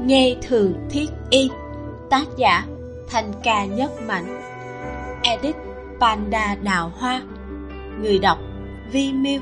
Nghe thường thiết y. Tác giả Thanh Ca Nhất Mạnh. Edit Panda Đào Hoa. Người đọc Vi Miu.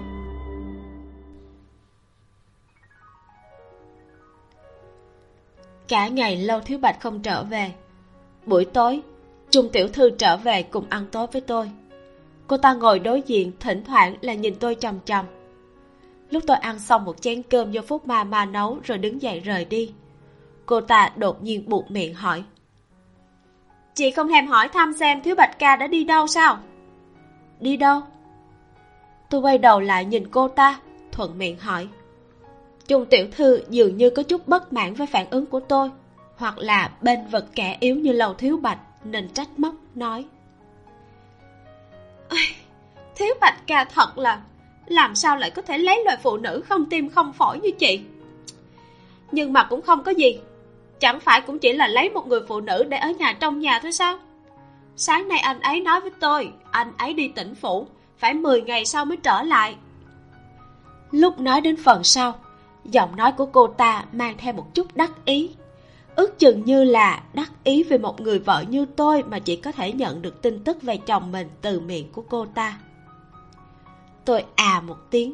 Cả ngày Lâu Thiếu Bạch không trở về. Buổi tối, Trung tiểu thư trở về cùng ăn tối với tôi. Cô ta ngồi đối diện, thỉnh thoảng là nhìn tôi chằm chằm. Lúc tôi ăn xong một chén cơm do Phúc Ma nấu rồi đứng dậy rời đi, cô ta đột nhiên buột miệng hỏi: "Chị không thèm hỏi thăm xem Thiếu Bạch ca đã đi đâu sao?" "Đi đâu?" Tôi quay đầu lại nhìn cô ta, thuận miệng hỏi. Trung tiểu thư dường như có chút bất mãn với phản ứng của tôi, hoặc là bên vực kẻ yếu như Lầu Thiếu Bạch nên trách móc nói: "Thiếu Bạch ca thật là, làm sao lại có thể lấy loại phụ nữ không tim không phổi như chị? Nhưng mà cũng không có gì, chẳng phải cũng chỉ là lấy một người phụ nữ để ở nhà trong nhà thôi sao? Sáng nay anh ấy nói với tôi, anh ấy đi tỉnh phủ, phải 10 ngày sau mới trở lại." Lúc nói đến phần sau, giọng nói của cô ta mang theo một chút đắc ý, ước chừng như là đắc ý về một người vợ như tôi mà chỉ có thể nhận được tin tức về chồng mình từ miệng của cô ta. Tôi một tiếng.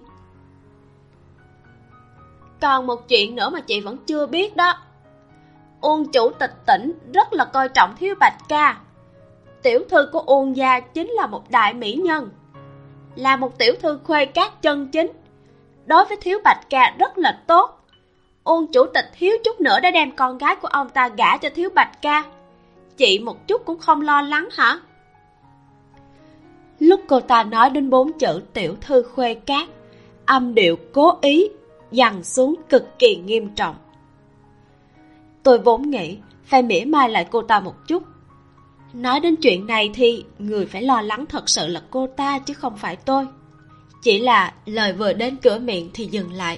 "Còn một chuyện nữa mà chị vẫn chưa biết đó. Uông chủ tịch tỉnh rất là coi trọng Thiếu Bạch ca. Tiểu thư của Uông gia chính là một đại mỹ nhân, là một tiểu thư khuê các chân chính, đối với Thiếu Bạch ca rất là tốt. Uông chủ tịch thiếu chút nữa đã đem con gái của ông ta gả cho Thiếu Bạch ca. Chị một chút cũng không lo lắng hả?" Lúc cô ta nói đến 4 chữ tiểu thư khuê các, âm điệu cố ý dằn xuống cực kỳ nghiêm trọng. Tôi vốn nghĩ phải mỉa mai lại cô ta một chút. Nói đến chuyện này thì người phải lo lắng thật sự là cô ta chứ không phải tôi. Chỉ là lời vừa đến cửa miệng thì dừng lại.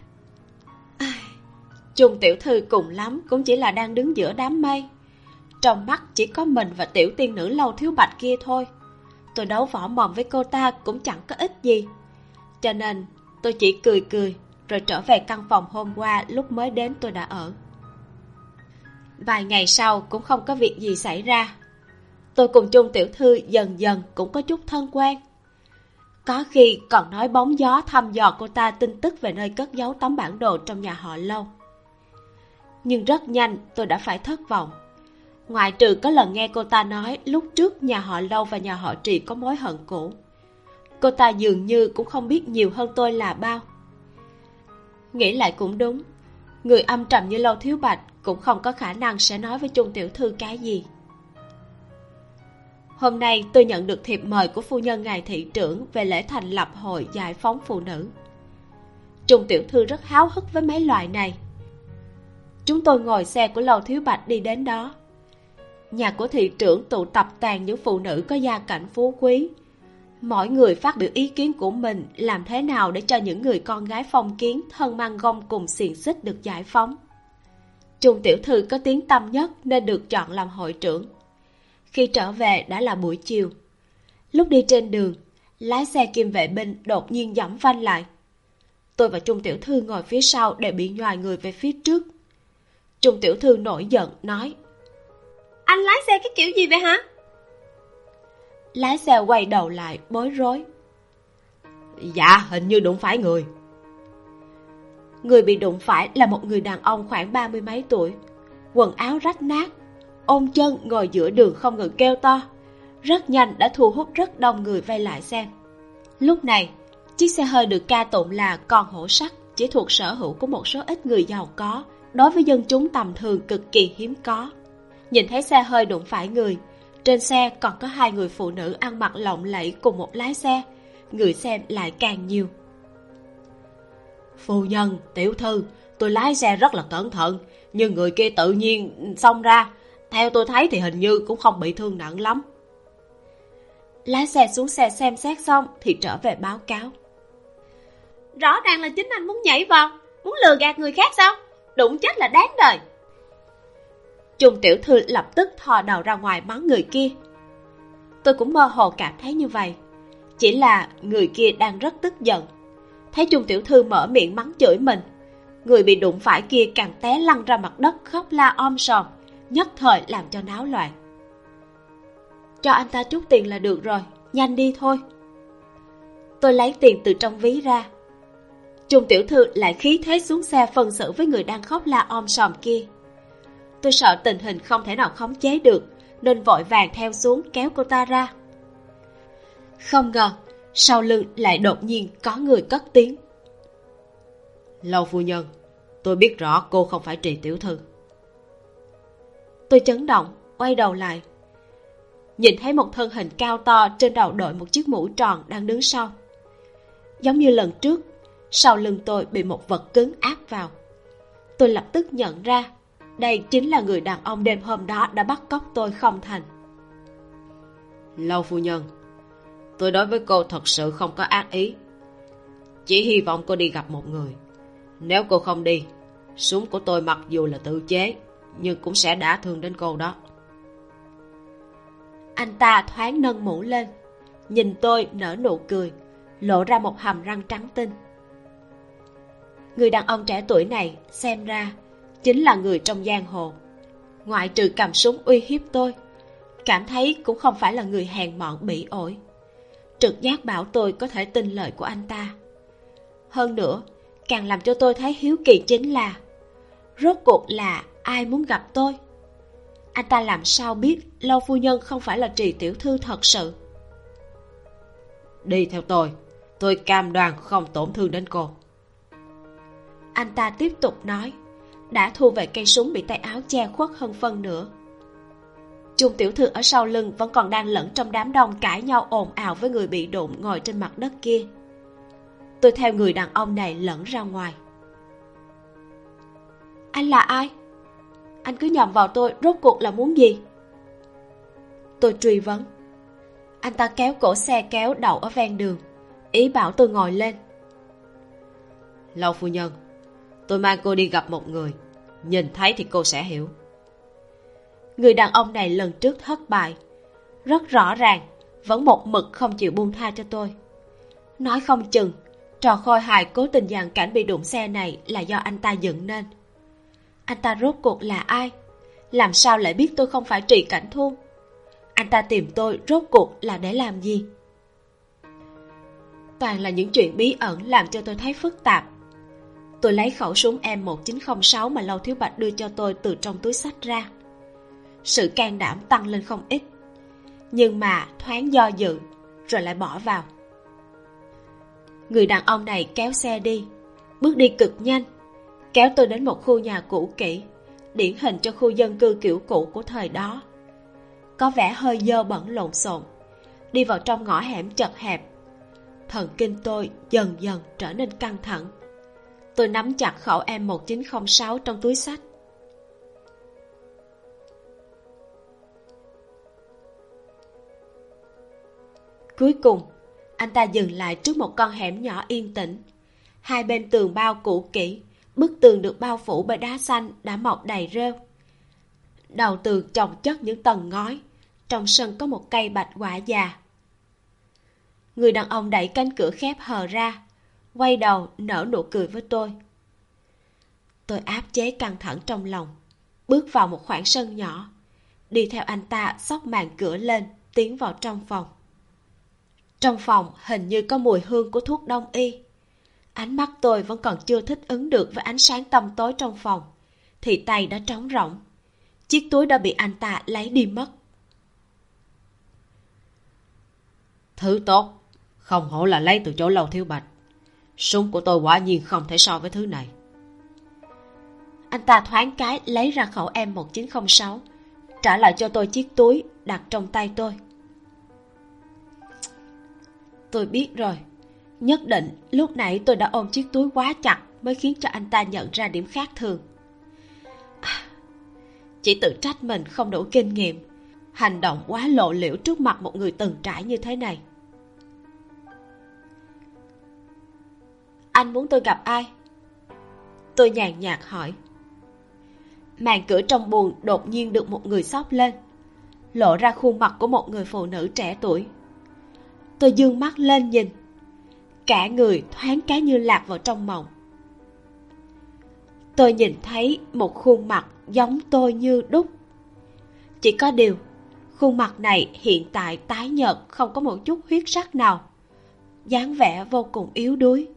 Trung tiểu thư cùng lắm cũng chỉ là đang đứng giữa đám mây, trong mắt chỉ có mình và tiểu tiên nữ Lâu Thiếu Bạch kia thôi. Tôi đấu võ mồm với cô ta cũng chẳng có ích gì, cho nên tôi chỉ cười cười rồi trở về căn phòng hôm qua lúc mới đến tôi đã ở. Vài ngày sau cũng không có việc gì xảy ra. Tôi cùng Trung tiểu thư dần dần cũng có chút thân quen. Có khi còn nói bóng gió thăm dò cô ta tin tức về nơi cất giấu tấm bản đồ trong nhà họ Lâu. Nhưng rất nhanh tôi đã phải thất vọng. Ngoại trừ có lần nghe cô ta nói lúc trước nhà họ Lâu và nhà họ Trì có mối hận cũ, cô ta dường như cũng không biết nhiều hơn tôi là bao. Nghĩ lại cũng đúng, người âm trầm như Lâu Thiếu Bạch cũng không có khả năng sẽ nói với Trung tiểu thư cái gì. Hôm nay tôi nhận được thiệp mời của phu nhân ngài thị trưởng về lễ thành lập hội giải phóng phụ nữ. Trung tiểu thư rất háo hức với mấy loại này. Chúng tôi ngồi xe của Lâu Thiếu Bạch đi đến đó. Nhà của thị trưởng tụ tập toàn những phụ nữ có gia cảnh phú quý. Mỗi người phát biểu ý kiến của mình làm thế nào để cho những người con gái phong kiến thân mang gông cùng xiềng xích được giải phóng. Trung tiểu thư có tiếng tăm nhất nên được chọn làm hội trưởng. Khi trở về đã là buổi chiều. Lúc đi trên đường, lái xe Kim vệ binh đột nhiên giẫm phanh lại. Tôi và Trung tiểu thư ngồi phía sau đều bị nhoài người về phía trước. Trung tiểu thư nổi giận nói: "Anh lái xe cái kiểu gì vậy hả?" Lái xe quay đầu lại bối rối: "Dạ, hình như đụng phải người." Người bị đụng phải là một người đàn ông khoảng 30 mấy tuổi, quần áo rách nát, ôm chân ngồi giữa đường không ngừng kêu to. Rất nhanh đã thu hút rất đông người vây lại xem. Lúc này, chiếc xe hơi được ca tụng là con hổ sắt, chỉ thuộc sở hữu của một số ít người giàu có, đối với dân chúng tầm thường cực kỳ hiếm có. Nhìn thấy xe hơi đụng phải người, trên xe còn có 2 người phụ nữ ăn mặc lộng lẫy cùng một lái xe, người xem lại càng nhiều. "Phu nhân, tiểu thư, tôi lái xe rất là cẩn thận, nhưng người kia tự nhiên xông ra. Theo tôi thấy thì hình như cũng không bị thương nặng lắm." Lái xe xuống xe xem xét xong thì trở về báo cáo: "Rõ ràng là chính anh muốn nhảy vào, muốn lừa gạt người khác sao? Đụng chết là đáng đời." Trung tiểu thư lập tức thò đầu ra ngoài mắng người kia. Tôi cũng mơ hồ cảm thấy như vậy, chỉ là người kia đang rất tức giận. Thấy Trung tiểu thư mở miệng mắng chửi mình, Người bị đụng phải kia càng té lăn ra mặt đất khóc la om sòm, nhất thời làm cho náo loạn. Cho anh ta chút tiền là được rồi, nhanh đi thôi. Tôi lấy tiền từ trong ví ra. Trung tiểu thư lại khí thế xuống xe phân xử với người đang khóc la om sòm kia. Tôi sợ tình hình không thể nào khống chế được, nên vội vàng theo xuống kéo cô ta ra. Không ngờ sau lưng lại đột nhiên có người cất tiếng. Lâu phu nhân, tôi biết rõ cô không phải Trì tiểu thư. Tôi chấn động, quay đầu lại, nhìn thấy một thân hình cao to trên đầu đội một chiếc mũ tròn đang đứng sau. Giống như lần trước, sau lưng tôi bị một vật cứng áp vào. Tôi lập tức nhận ra đây chính là người đàn ông đêm hôm đó đã bắt cóc tôi không thành. Lâu phu nhân, tôi đối với cô thật sự không có ác ý, chỉ hy vọng cô đi gặp một người. Nếu cô không đi, súng của tôi mặc dù là tự chế nhưng cũng sẽ đả thương đến cô đó. Anh ta thoáng nâng mũ lên, nhìn tôi nở nụ cười, lộ ra một hàm răng trắng tinh. Người đàn ông trẻ tuổi này xem ra chính là người trong giang hồ. Ngoại trừ cầm súng uy hiếp tôi, cảm thấy cũng không phải là người hèn mọn bỉ ổi. Trực giác bảo tôi có thể tin lời của anh ta. Hơn nữa, càng làm cho tôi thấy hiếu kỳ chính là rốt cuộc là ai muốn gặp tôi? Anh ta làm sao biết Lâu phu nhân không phải là Trì tiểu thư thật sự? Đi theo tôi cam đoan không tổn thương đến cô. Anh ta tiếp tục nói, đã thu về cây súng bị tay áo che khuất hơn phân nửa. Trung tiểu thư ở sau lưng vẫn còn đang lẫn trong đám đông cãi nhau ồn ào với người bị đụng ngồi trên mặt đất kia. Tôi theo người đàn ông này lẫn ra ngoài. Anh là ai? Anh cứ nhầm vào tôi, rốt cuộc là muốn gì? Tôi truy vấn. Anh ta kéo cổ xe kéo đậu ở ven đường, ý bảo tôi ngồi lên. Lâu phu nhân, tôi mang cô đi gặp một người, nhìn thấy thì cô sẽ hiểu. Người đàn ông này lần trước thất bại, rất rõ ràng, vẫn một mực không chịu buông tha cho tôi. Nói không chừng trò khôi hài cố tình dàn cảnh bị đụng xe này là do anh ta dựng nên. Anh ta rốt cuộc là ai? Làm sao lại biết tôi không phải Trì Cảnh Thu? Anh ta tìm tôi rốt cuộc là để làm gì? Toàn là những chuyện bí ẩn làm cho tôi thấy phức tạp. Tôi lấy khẩu súng M1906 mà Lâu Thiếu Bạch đưa cho tôi từ trong túi xách ra. Sự can đảm tăng lên không ít, nhưng mà thoáng do dự rồi lại bỏ vào. Người đàn ông này kéo xe đi, bước đi cực nhanh, kéo tôi đến một khu nhà cũ kỹ, điển hình cho khu dân cư kiểu cũ của thời đó. Có vẻ hơi dơ bẩn lộn xộn. Đi vào trong ngõ hẻm chật hẹp, thần kinh tôi dần dần trở nên căng thẳng. Tôi nắm chặt khẩu M1906 trong túi xách. Cuối cùng, anh ta dừng lại trước một con hẻm nhỏ yên tĩnh. Hai bên tường bao cũ kỹ, bức tường được bao phủ bởi đá xanh đã mọc đầy rêu. Đầu tường chồng chất những tầng ngói, trong sân có một cây bạch quả già. Người đàn ông đẩy cánh cửa khép hờ ra, quay đầu nở nụ cười với tôi. Tôi áp chế căng thẳng trong lòng, bước vào một khoảng sân nhỏ, đi theo anh ta xốc màn cửa lên, tiến vào trong phòng. Trong phòng hình như có mùi hương của thuốc đông y. Ánh mắt tôi vẫn còn chưa thích ứng được với ánh sáng tăm tối trong phòng, thì tay đã trống rỗng. Chiếc túi đã bị anh ta lấy đi mất. Thứ tốt, không hổ là lấy từ chỗ Lâu Thiếu Bạch. Súng của tôi quả nhiên không thể so với thứ này. Anh ta thoáng cái lấy ra khẩu M1906, trả lại cho tôi chiếc túi đặt trong tay tôi. Tôi biết rồi, nhất định lúc nãy tôi đã ôm chiếc túi quá chặt mới khiến cho anh ta nhận ra điểm khác thường. Chỉ tự trách mình không đủ kinh nghiệm, hành động quá lộ liễu trước mặt một người từng trải như thế này. Anh muốn tôi gặp ai? Tôi nhàn nhạt hỏi. Màn cửa trong buồng đột nhiên được một người xốc lên, lộ ra khuôn mặt của một người phụ nữ trẻ tuổi. Tôi dương mắt lên nhìn, cả người thoáng cái như lạc vào trong mộng. Tôi nhìn thấy một khuôn mặt giống tôi như đúc. Chỉ có điều, khuôn mặt này hiện tại tái nhợt, không có một chút huyết sắc nào, dáng vẻ vô cùng yếu đuối.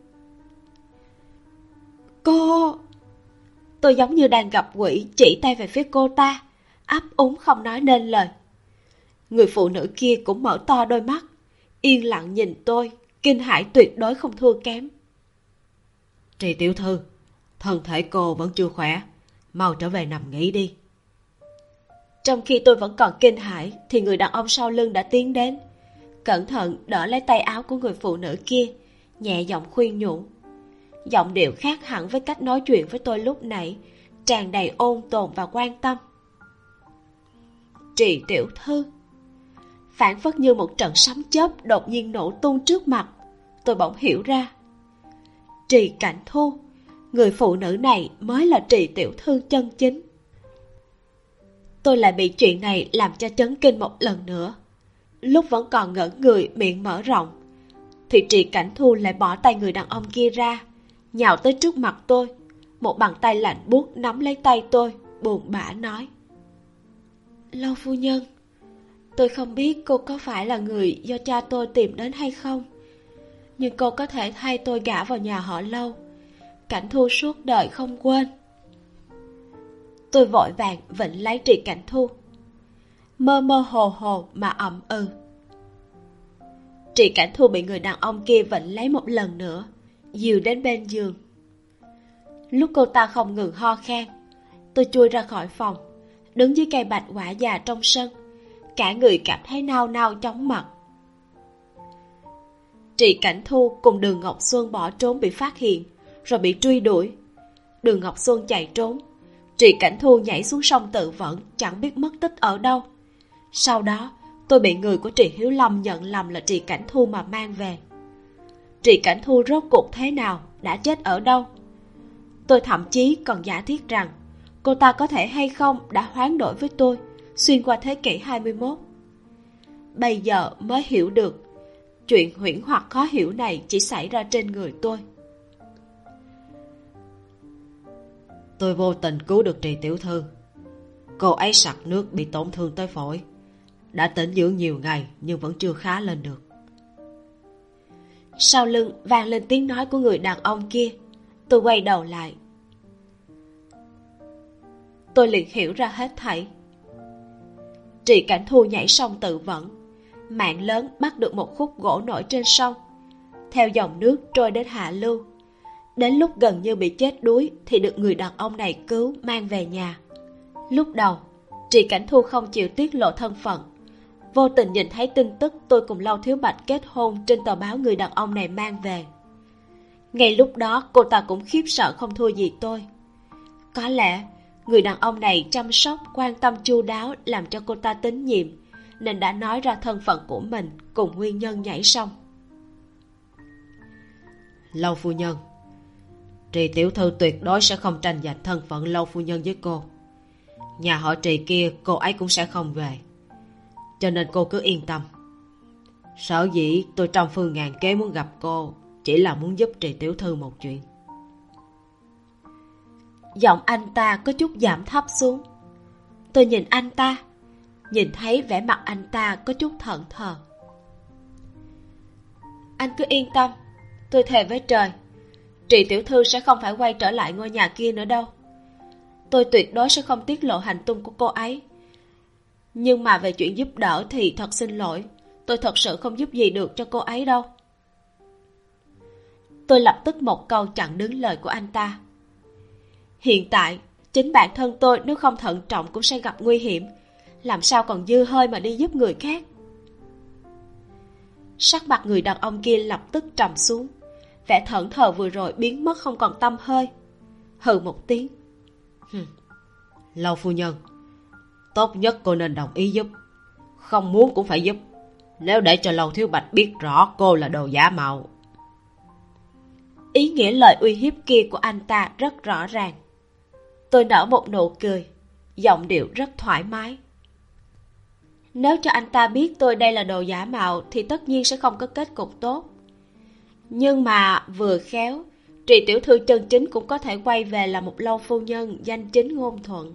Cô... Tôi giống như đang gặp quỷ, chỉ tay về phía cô ta, ấp úng không nói nên lời. Người phụ nữ kia cũng mở to đôi mắt, yên lặng nhìn tôi, kinh hãi tuyệt đối không thua kém. Trì tiểu thư, thân thể cô vẫn chưa khỏe, mau trở về nằm nghỉ đi. Trong khi tôi vẫn còn kinh hãi thì người đàn ông sau lưng đã tiến đến, cẩn thận đỡ lấy tay áo của người phụ nữ kia, nhẹ giọng khuyên nhủ. Giọng điệu khác hẳn với cách nói chuyện với tôi lúc nãy, tràn đầy ôn tồn và quan tâm. Trì tiểu thư. Phảng phất như một trận sấm chớp đột nhiên nổ tung trước mặt, tôi bỗng hiểu ra. Trì Cảnh Thu, người phụ nữ này mới là Trì tiểu thư chân chính. Tôi lại bị chuyện này làm cho chấn kinh một lần nữa. Lúc vẫn còn ngẩn người miệng mở rộng, thì Trì Cảnh Thu lại bỏ tay người đàn ông kia ra, nhào tới trước mặt tôi, một bàn tay lạnh buốt nắm lấy tay tôi, buồn bã nói. Lâu phu nhân, tôi không biết cô có phải là người do cha tôi tìm đến hay không, nhưng cô có thể thay tôi gả vào nhà họ Lâu, Cảnh Thu suốt đời không quên. Tôi vội vàng vịnh lấy Trì Cảnh Thu, mơ mơ hồ hồ mà ậm ừ. Trì Cảnh Thu bị người đàn ông kia vịnh lấy một lần nữa, dìu đến bên giường. Lúc cô ta không ngừng ho khan, tôi chui ra khỏi phòng, đứng dưới cây bạch quả già trong sân, cả người cảm thấy nao nao chóng mặt. Trì Cảnh Thu cùng Đường Ngọc Xuân bỏ trốn bị phát hiện, rồi bị truy đuổi. Đường Ngọc Xuân chạy trốn, Trì Cảnh Thu nhảy xuống sông tự vẫn, chẳng biết mất tích ở đâu. Sau đó, tôi bị người của Trì Hiếu Lâm nhận lầm là Trì Cảnh Thu mà mang về. Trì Cảnh Thu rốt cuộc thế nào, đã chết ở đâu? Tôi thậm chí còn giả thiết rằng cô ta có thể hay không đã hoán đổi với tôi xuyên qua thế kỷ 21. Bây giờ mới hiểu được, chuyện huyễn hoặc khó hiểu này chỉ xảy ra trên người tôi. Tôi vô tình cứu được Trì tiểu thư. Cô ấy sặc nước bị tổn thương tới phổi, đã tĩnh dưỡng nhiều ngày nhưng vẫn chưa khá lên được. Sau lưng vang lên tiếng nói của người đàn ông kia. Tôi quay đầu lại, tôi liền hiểu ra hết thảy. Trì Cảnh Thu nhảy sông tự vẫn, mạng lớn bắt được một khúc gỗ nổi trên sông, theo dòng nước trôi đến hạ lưu. Đến lúc gần như bị chết đuối thì được người đàn ông này cứu mang về nhà. Lúc đầu Trì Cảnh Thu không chịu tiết lộ thân phận, vô tình nhìn thấy tin tức tôi cùng Lâu Thiếu Bạch kết hôn trên tờ báo người đàn ông này mang về. Ngay lúc đó cô ta cũng khiếp sợ không thua gì tôi. Có lẽ người đàn ông này chăm sóc quan tâm chu đáo làm cho cô ta tín nhiệm, nên đã nói ra thân phận của mình cùng nguyên nhân nhảy sông. Lâu phu nhân, Trì tiểu thư tuyệt đối sẽ không tranh giành thân phận Lâu phu nhân với cô. Nhà họ Trì kia cô ấy cũng sẽ không về, cho nên cô cứ yên tâm. Sở dĩ tôi trăm phương ngàn kế muốn gặp cô chỉ là muốn giúp Trì tiểu thư một chuyện. Giọng anh ta có chút giảm thấp xuống. Tôi nhìn anh ta, nhìn thấy vẻ mặt anh ta có chút thẫn thờ. Anh cứ yên tâm, tôi thề với trời, Trì tiểu thư sẽ không phải quay trở lại ngôi nhà kia nữa đâu. Tôi tuyệt đối sẽ không tiết lộ hành tung của cô ấy. Nhưng mà về chuyện giúp đỡ thì thật xin lỗi, tôi thật sự không giúp gì được cho cô ấy đâu. Tôi lập tức một câu chặn đứng lời của anh ta. Hiện tại chính bản thân tôi nếu không thận trọng cũng sẽ gặp nguy hiểm, làm sao còn dư hơi mà đi giúp người khác. Sắc mặt người đàn ông kia lập tức trầm xuống, vẻ thẫn thờ vừa rồi biến mất không còn tăm hơi. Hừ một tiếng. Lâu phu nhân, tốt nhất cô nên đồng ý giúp, không muốn cũng phải giúp. Nếu để cho Lâu Thiếu Bạch biết rõ cô là đồ giả mạo. Ý nghĩa lời uy hiếp kia của anh ta rất rõ ràng. Tôi nở một nụ cười, giọng điệu rất thoải mái. Nếu cho anh ta biết tôi đây là đồ giả mạo thì tất nhiên sẽ không có kết cục tốt. Nhưng mà vừa khéo, Trì tiểu thư chân chính cũng có thể quay về là một lâu phu nhân danh chính ngôn thuận.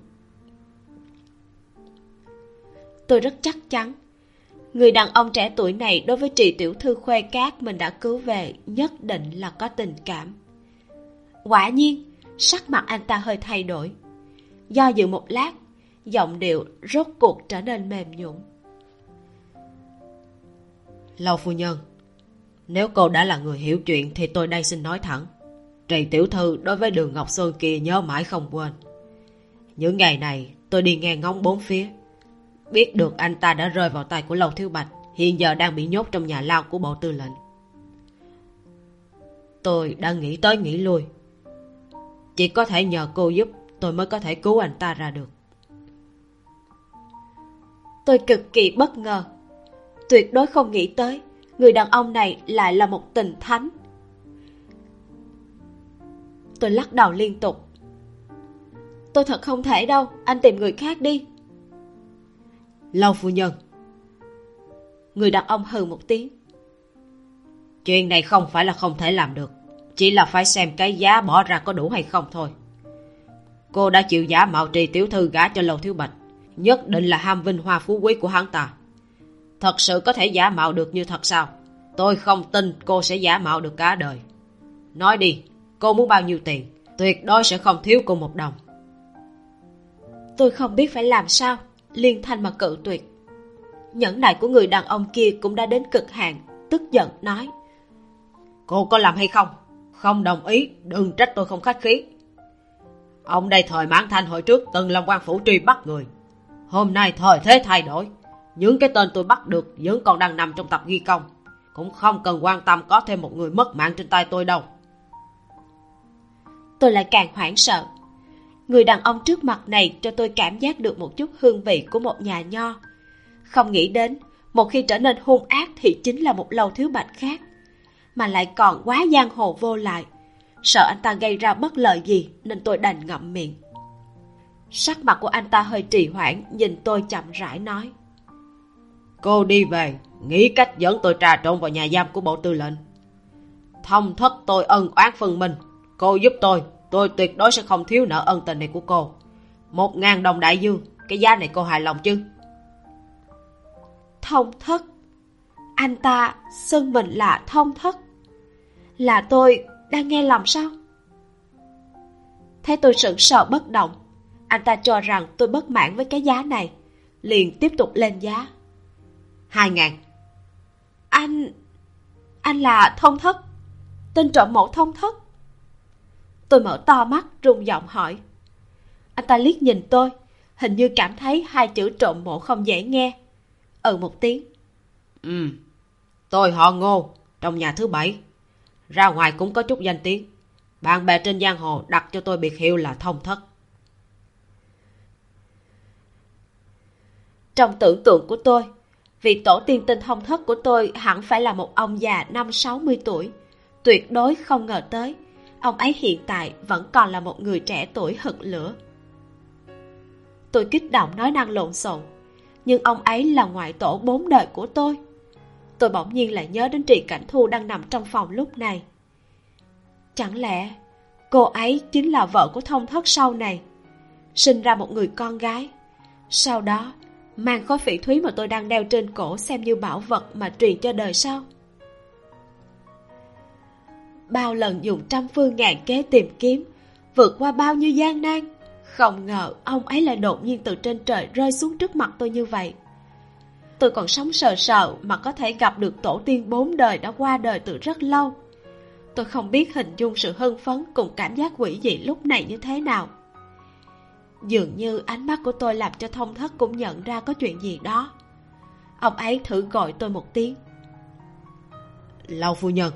Tôi rất chắc chắn người đàn ông trẻ tuổi này đối với Trì tiểu thư Khuê Cát mình đã cứu về nhất định là có tình cảm. Quả nhiên, sắc mặt anh ta hơi thay đổi. Do dự một lát, giọng điệu rốt cuộc trở nên mềm nhũn. Lâu phu nhân, nếu cô đã là người hiểu chuyện thì tôi đây xin nói thẳng. Trì tiểu thư đối với Đường Ngọc Sơn kia nhớ mãi không quên. Những ngày này tôi đi nghe ngóng bốn phía, biết được anh ta đã rơi vào tay của Lâu Thiếu Bạch, hiện giờ đang bị nhốt trong nhà lao của bộ tư lệnh. Tôi đã nghĩ tới nghĩ lui, chỉ có thể nhờ cô giúp tôi mới có thể cứu anh ta ra được. Tôi cực kỳ bất ngờ, tuyệt đối không nghĩ tới người đàn ông này lại là một tình thánh. Tôi lắc đầu liên tục. Tôi thật không thể đâu, anh tìm người khác đi. Lâu phu nhân. Người đàn ông hừ một tiếng. Chuyện này không phải là không thể làm được, chỉ là phải xem cái giá bỏ ra có đủ hay không thôi. Cô đã chịu giả mạo Trì tiểu thư gả cho Lâu Thiếu Bạch, nhất định là ham vinh hoa phú quý của hắn ta. Thật sự có thể giả mạo được như thật sao? Tôi không tin cô sẽ giả mạo được cả đời. Nói đi, cô muốn bao nhiêu tiền? Tuyệt đối sẽ không thiếu cô một đồng. Tôi không biết phải làm sao, liên thanh mà cự tuyệt. Nhẫn nại của người đàn ông kia cũng đã đến cực hạn, tức giận nói: Cô có làm hay không? Không đồng ý, đừng trách tôi không khách khí. Ông đây thời Mãn Thanh hồi trước từng làm quan phủ truy bắt người. Hôm nay thời thế thay đổi, những cái tên tôi bắt được vẫn còn đang nằm trong tập ghi công. Cũng không cần quan tâm có thêm một người mất mạng trên tay tôi đâu. Tôi lại càng hoảng sợ. Người đàn ông trước mặt này cho tôi cảm giác được một chút hương vị của một nhà nho. Không nghĩ đến một khi trở nên hung ác thì chính là một Lâu Thiếu Bạch khác, mà lại còn quá giang hồ vô lại. Sợ anh ta gây ra bất lợi gì nên tôi đành ngậm miệng. Sắc mặt của anh ta hơi trì hoãn, nhìn tôi chậm rãi nói: Cô đi về, nghĩ cách dẫn tôi trà trộn vào nhà giam của bộ tư lệnh. Thông thất tôi ân oán phân minh, cô giúp tôi tuyệt đối sẽ không thiếu nợ ân tình này của cô. 1.000 đồng đại dương, cái giá này cô hài lòng chứ? Thông thất? Anh ta xưng mình là thông thất? Là tôi đang nghe lầm sao? Thấy tôi sững sờ bất động, anh ta cho rằng tôi bất mãn với cái giá này, liền tiếp tục lên giá. 2.000. Anh là thông thất, tên trộm mộ thông thất? Tôi mở to mắt rung giọng hỏi. Anh ta liếc nhìn tôi, hình như cảm thấy hai chữ trộm mộ không dễ nghe. Một tiếng. Tôi họ Ngô, trong nhà thứ 7. Ra ngoài cũng có chút danh tiếng, bạn bè trên giang hồ đặt cho tôi biệt hiệu là thông thất. Trong tưởng tượng của tôi, vị tổ tiên tên thông thất của tôi hẳn phải là một ông già 50-60 tuổi. Tuyệt đối không ngờ tới ông ấy hiện tại vẫn còn là một người trẻ tuổi hực lửa. Tôi kích động nói năng lộn xộn, nhưng ông ấy là ngoại tổ 4 đời của tôi. Tôi bỗng nhiên lại nhớ đến Trì Cảnh Thu đang nằm trong phòng lúc này. Chẳng lẽ cô ấy chính là vợ của thông thất sau này, sinh ra một người con gái, sau đó mang khối phỉ thúy mà tôi đang đeo trên cổ xem như bảo vật mà truyền cho đời sau? Bao lần dùng trăm phương ngàn kế tìm kiếm, vượt qua bao nhiêu gian nan, không ngờ ông ấy lại đột nhiên từ trên trời rơi xuống trước mặt tôi như vậy. Tôi còn sống sờ sờ mà có thể gặp được tổ tiên 4 đời đã qua đời từ rất lâu. Tôi không biết hình dung sự hưng phấn cùng cảm giác quỷ dị lúc này như thế nào. Dường như ánh mắt của tôi làm cho thông thất cũng nhận ra có chuyện gì đó. Ông ấy thử gọi tôi một tiếng. Lâu phu nhân.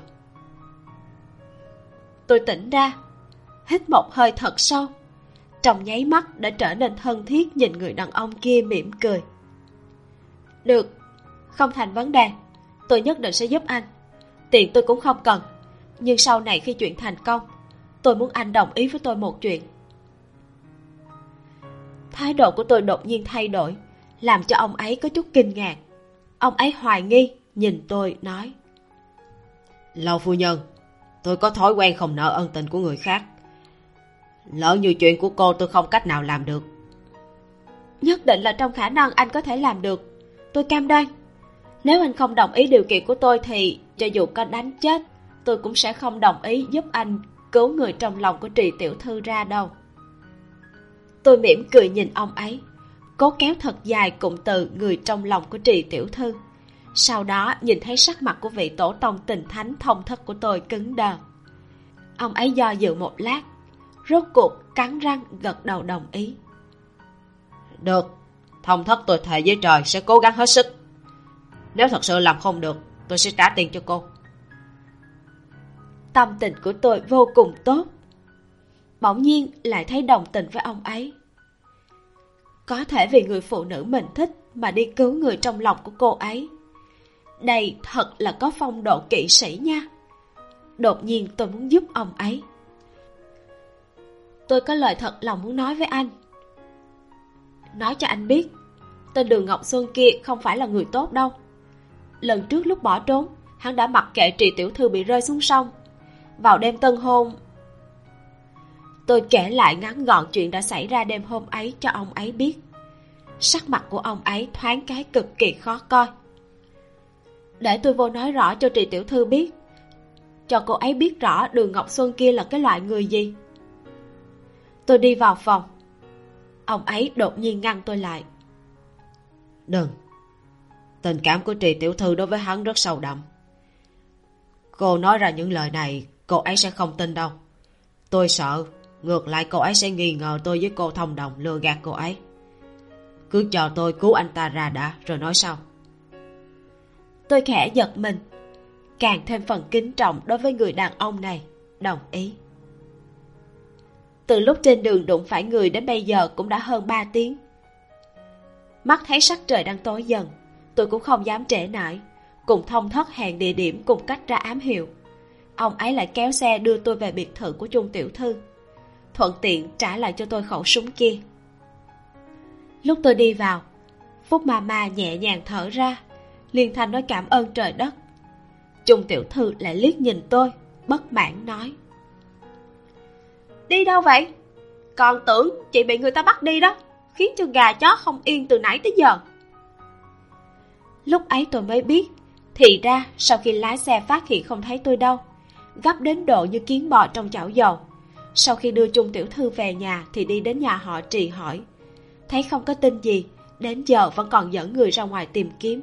Tôi tỉnh ra, hít một hơi thật sâu, trong nháy mắt đã trở nên thân thiết nhìn người đàn ông kia mỉm cười. Được, không thành vấn đề, tôi nhất định sẽ giúp anh. Tiền tôi cũng không cần, nhưng sau này khi chuyện thành công, tôi muốn anh đồng ý với tôi một chuyện. Thái độ của tôi đột nhiên thay đổi, làm cho ông ấy có chút kinh ngạc. Ông ấy hoài nghi nhìn tôi nói: Lâu phu nhân, Tôi có thói quen không nợ ân tình của người khác. Lỡ như chuyện của cô tôi không cách nào làm được. Nhất định là trong khả năng anh có thể làm được. Tôi cam đoan. Nếu anh không đồng ý điều kiện của tôi thì cho dù có đánh chết, tôi cũng sẽ không đồng ý giúp anh cứu người trong lòng của Trì tiểu thư ra đâu. Tôi mỉm cười nhìn ông ấy, cố kéo thật dài cụm từ người trong lòng của Trì tiểu thư. Sau đó nhìn thấy sắc mặt của vị tổ tông tình thánh thông thất của tôi cứng đờ. Ông ấy do dự một lát, rốt cuộc cắn răng gật đầu đồng ý. Được, thông thất tôi thề với trời sẽ cố gắng hết sức. Nếu thật sự làm không được, tôi sẽ trả tiền cho cô. Tâm tình của tôi vô cùng tốt. Bỗng nhiên lại thấy đồng tình với ông ấy. Có thể vì người phụ nữ mình thích mà đi cứu người trong lòng của cô ấy. Đây thật là có phong độ kỵ sĩ nha. Đột nhiên tôi muốn giúp ông ấy. Tôi có lời thật lòng muốn nói với anh. Nói cho anh biết, tên Đường Ngọc Xuân kia không phải là người tốt đâu. Lần trước lúc bỏ trốn, hắn đã mặc kệ Trì tiểu thư bị rơi xuống sông. Vào đêm tân hôn, tôi kể lại ngắn gọn chuyện đã xảy ra đêm hôm ấy cho ông ấy biết. Sắc mặt của ông ấy thoáng cái cực kỳ khó coi. Để tôi vô nói rõ cho Trì tiểu thư biết, cho cô ấy biết rõ Đường Ngọc Xuân kia là cái loại người gì. Tôi đi vào phòng. Ông ấy đột nhiên ngăn tôi lại. Đừng. Tình cảm của Trì tiểu thư đối với hắn rất sâu đậm. Cô nói ra những lời này, cô ấy sẽ không tin đâu. Tôi sợ ngược lại cô ấy sẽ nghi ngờ tôi với cô thông đồng lừa gạt cô ấy. Cứ chờ tôi cứu anh ta ra đã rồi nói sau. Tôi khẽ giật mình, càng thêm phần kính trọng đối với người đàn ông này, đồng ý. Từ lúc trên đường đụng phải người đến bây giờ cũng đã hơn 3 tiếng. Mắt thấy sắc trời đang tối dần, tôi cũng không dám trễ nải, cùng thông thất hẹn địa điểm cùng cách ra ám hiệu. Ông ấy lại kéo xe đưa tôi về biệt thự của Trung tiểu thư, thuận tiện trả lại cho tôi khẩu súng kia. Lúc tôi đi vào, Phúc Mama nhẹ nhàng thở ra, liên thanh nói cảm ơn trời đất. Trung tiểu thư lại liếc nhìn tôi, bất mãn nói: Đi đâu vậy? Còn tưởng chị bị người ta bắt đi đó, khiến cho gà chó không yên từ nãy tới giờ. Lúc ấy tôi mới biết, thì ra sau khi lái xe phát hiện không thấy tôi đâu, gấp đến độ như kiến bò trong chảo dầu. Sau khi đưa Trung tiểu thư về nhà thì đi đến nhà họ Trì hỏi, thấy không có tin gì, đến giờ vẫn còn dẫn người ra ngoài tìm kiếm.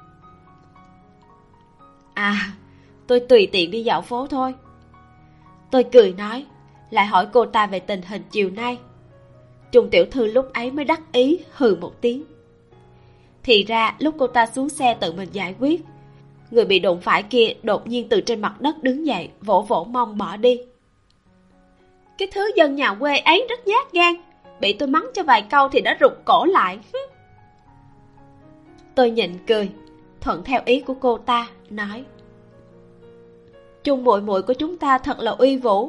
À, tôi tùy tiện đi dạo phố thôi. Tôi cười nói, lại hỏi cô ta về tình hình chiều nay. Trung tiểu thư lúc ấy mới đắc ý hừ một tiếng. Thì ra lúc cô ta xuống xe tự mình giải quyết, người bị đụng phải kia đột nhiên từ trên mặt đất đứng dậy, vỗ vỗ mông bỏ đi. Cái thứ dân nhà quê ấy rất nhát gan, bị tôi mắng cho vài câu thì đã rụt cổ lại. Tôi nhịn cười, thuận theo ý của cô ta, nói: Trung muội muội của chúng ta thật là uy vũ.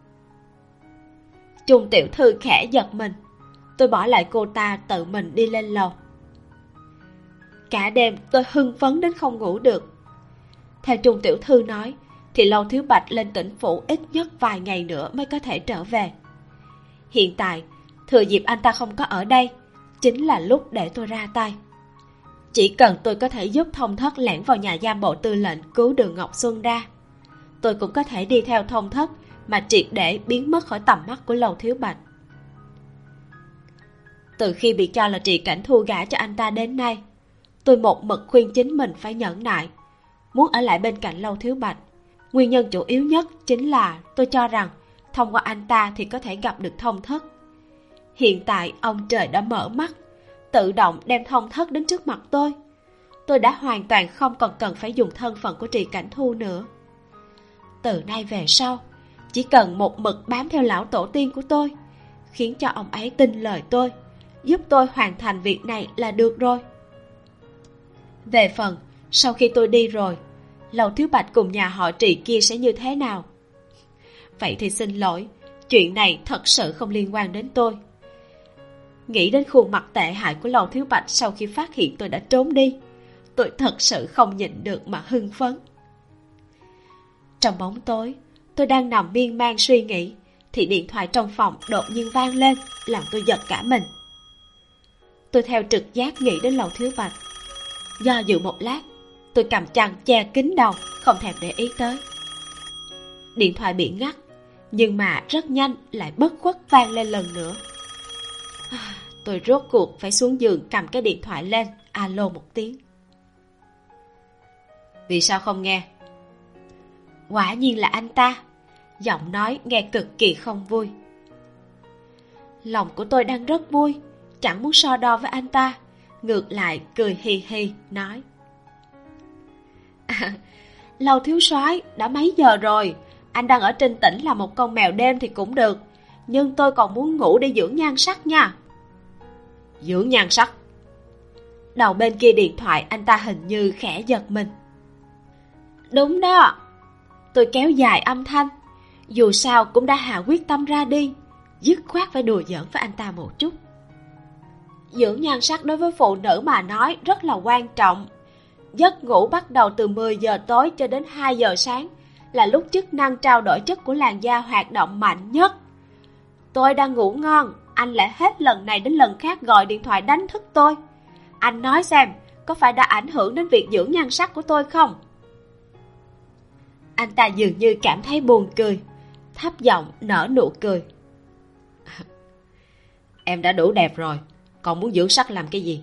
Trung tiểu thư khẽ giật mình. Tôi bỏ lại cô ta tự mình đi lên lầu. Cả đêm tôi hưng phấn đến không ngủ được. Theo Trung tiểu thư nói thì Lâu Thiếu Bạch lên tỉnh phủ ít nhất vài ngày nữa mới có thể trở về. Hiện tại thừa dịp anh ta không có ở đây, chính là lúc để tôi ra tay. Chỉ cần tôi có thể giúp Thông Thất lẻn vào nhà giam bộ tư lệnh cứu Đường Ngọc Xuân ra, tôi cũng có thể đi theo Thông Thất mà triệt để biến mất khỏi tầm mắt của Lâu Thiếu Bạch. Từ khi bị cho là Trị Cảnh Thu gả cho anh ta đến nay, tôi một mực khuyên chính mình phải nhẫn nại, muốn ở lại bên cạnh Lâu Thiếu Bạch. Nguyên nhân chủ yếu nhất chính là tôi cho rằng thông qua anh ta thì có thể gặp được Thông Thất. Hiện tại ông trời đã mở mắt, tự động đem Thông Thất đến trước mặt tôi. Tôi đã hoàn toàn không còn cần phải dùng thân phận của Trị Cảnh Thu nữa. Từ nay về sau, chỉ cần một mực bám theo lão tổ tiên của tôi, khiến cho ông ấy tin lời tôi, giúp tôi hoàn thành việc này là được rồi. Về phần sau khi tôi đi rồi, Lâu Thiếu Bạch cùng nhà họ Trì kia sẽ như thế nào? Vậy thì xin lỗi, chuyện này thật sự không liên quan đến tôi. Nghĩ đến khuôn mặt tệ hại của Lâu Thiếu Bạch sau khi phát hiện tôi đã trốn đi, tôi thật sự không nhịn được mà hưng phấn. Trong bóng tối, Tôi đang nằm miên man suy nghĩ thì điện thoại trong phòng đột nhiên vang lên, làm tôi giật cả mình. Tôi theo trực giác nghĩ đến Lầu Thiếu Bạch. Do dự một lát, tôi cầm chăn che kín đầu, không thèm để ý tới. Điện thoại bị ngắt, nhưng mà rất nhanh lại bất khuất vang lên lần nữa. Tôi rốt cuộc phải xuống giường cầm cái điện thoại lên, alo một tiếng. Vì sao không nghe? Quả nhiên là anh ta. Giọng nói nghe cực kỳ không vui. Lòng của tôi đang rất vui, chẳng muốn so đo với anh ta, ngược lại cười hì hì nói: Lầu thiếu soái, đã mấy giờ rồi? Anh đang ở trên tỉnh là một con mèo đêm thì cũng được, nhưng tôi còn muốn ngủ để dưỡng nhan sắc nha. Dưỡng nhan sắc? Đầu bên kia điện thoại anh ta hình như khẽ giật mình. Đúng đó. Tôi kéo dài âm thanh, dù sao cũng đã hạ quyết tâm ra đi, dứt khoát phải đùa giỡn với anh ta một chút. Dưỡng nhan sắc đối với phụ nữ mà nói rất là quan trọng. Giấc ngủ bắt đầu từ 10 giờ tối cho đến 2 giờ sáng là lúc chức năng trao đổi chất của làn da hoạt động mạnh nhất. Tôi đang ngủ ngon, anh lại hết lần này đến lần khác gọi điện thoại đánh thức tôi. Anh nói xem, có phải đã ảnh hưởng đến việc dưỡng nhan sắc của tôi không? Anh ta dường như cảm thấy buồn cười, thấp giọng nở nụ cười. Em đã đủ đẹp rồi, còn muốn dưỡng sắc làm cái gì?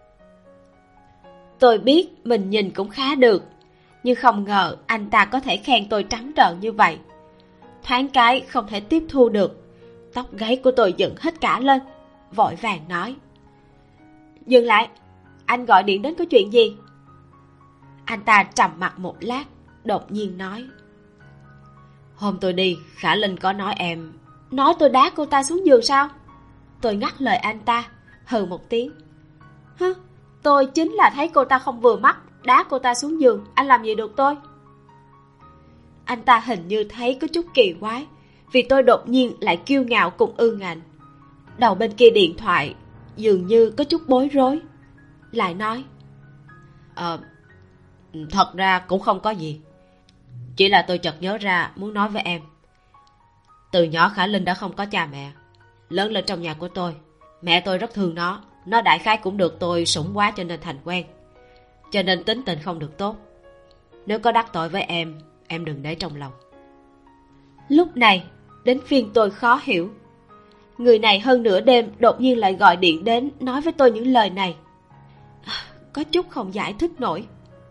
Tôi biết mình nhìn cũng khá được, nhưng không ngờ anh ta có thể khen tôi trắng trợn như vậy. Thoáng cái không thể tiếp thu được, tóc gáy của tôi dựng hết cả lên, vội vàng nói: Dừng lại, anh gọi điện đến có chuyện gì? Anh ta trầm mặc một lát, đột nhiên nói: Hôm tôi đi, Khả Linh có nói em... Nói tôi đá cô ta xuống giường sao? Tôi ngắt lời anh ta, hừ một tiếng. Tôi chính là thấy cô ta không vừa mắt, đá cô ta xuống giường, anh làm gì được tôi? Anh ta hình như thấy có chút kỳ quái, vì tôi đột nhiên lại kiêu ngạo cùng ương ngạnh. Đầu bên kia điện thoại dường như có chút bối rối, lại nói: Thật ra cũng không có gì, chỉ là tôi chợt nhớ ra muốn nói với em. Từ nhỏ Khả Linh đã không có cha mẹ, lớn lên trong nhà của tôi. Mẹ tôi rất thương nó đại khái cũng được tôi sủng quá cho nên thành quen, cho nên tính tình không được tốt. Nếu có đắc tội với em đừng để trong lòng. Lúc này đến phiên tôi khó hiểu. Người này hơn nửa đêm đột nhiên lại gọi điện đến nói với tôi những lời này, có chút không giải thích nổi.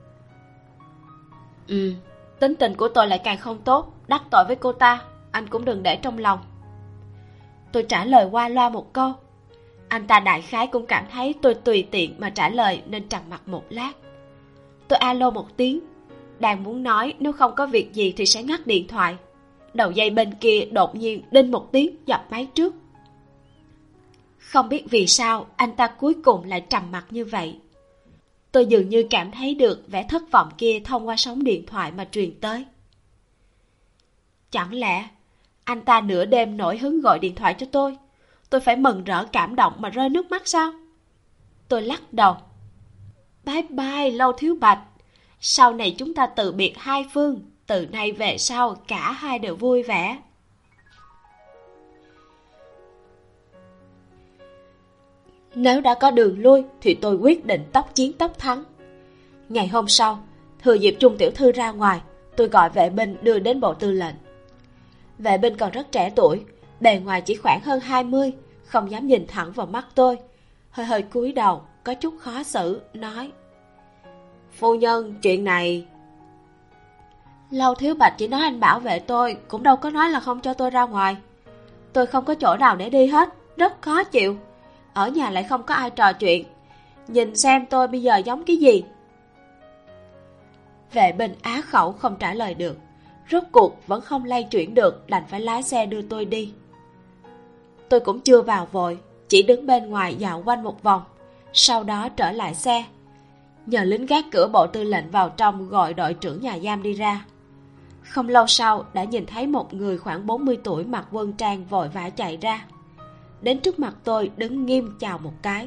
Tính tình của tôi lại càng không tốt, đắc tội với cô ta anh cũng đừng để trong lòng. Tôi trả lời qua loa một câu. Anh ta đại khái cũng cảm thấy tôi tùy tiện mà trả lời nên trầm mặc một lát. Tôi alo một tiếng, đang muốn nói nếu không có việc gì thì sẽ ngắt điện thoại. Đầu dây bên kia đột nhiên đinh một tiếng dập máy trước. Không biết vì sao anh ta cuối cùng lại trầm mặc như vậy. Tôi dường như cảm thấy được vẻ thất vọng kia thông qua sóng điện thoại mà truyền tới. Chẳng lẽ anh ta nửa đêm nổi hứng gọi điện thoại cho tôi phải mừng rỡ cảm động mà rơi nước mắt sao? Tôi lắc đầu. Bye bye Lâu Thiếu Bạch, sau này chúng ta từ biệt hai phương, từ nay về sau cả hai đều vui vẻ. Nếu đã có đường lui thì tôi quyết định tốc chiến tốc thắng. Ngày hôm sau, thừa dịp Trung tiểu thư ra ngoài, tôi gọi vệ binh đưa đến bộ tư lệnh. Vệ binh còn rất trẻ tuổi, bề ngoài chỉ khoảng hơn 20, không dám nhìn thẳng vào mắt tôi, hơi hơi cúi đầu, có chút khó xử, nói: Phu nhân, chuyện này... Lâu Thiếu Bạch chỉ nói anh bảo vệ tôi, cũng đâu có nói là không cho tôi ra ngoài. Tôi không có chỗ nào để đi hết, rất khó chịu. Ở nhà lại không có ai trò chuyện, nhìn xem tôi bây giờ giống cái gì. Vệ binh á khẩu không trả lời được, rốt cuộc vẫn không lay chuyển được, đành phải lái xe đưa tôi đi. Tôi cũng chưa vào vội, chỉ đứng bên ngoài dạo quanh một vòng, sau đó trở lại xe, nhờ lính gác cửa bộ tư lệnh vào trong gọi đội trưởng nhà giam đi ra. Không lâu sau đã nhìn thấy một người khoảng 40 tuổi mặc quân trang vội vã chạy ra, đến trước mặt tôi đứng nghiêm chào một cái.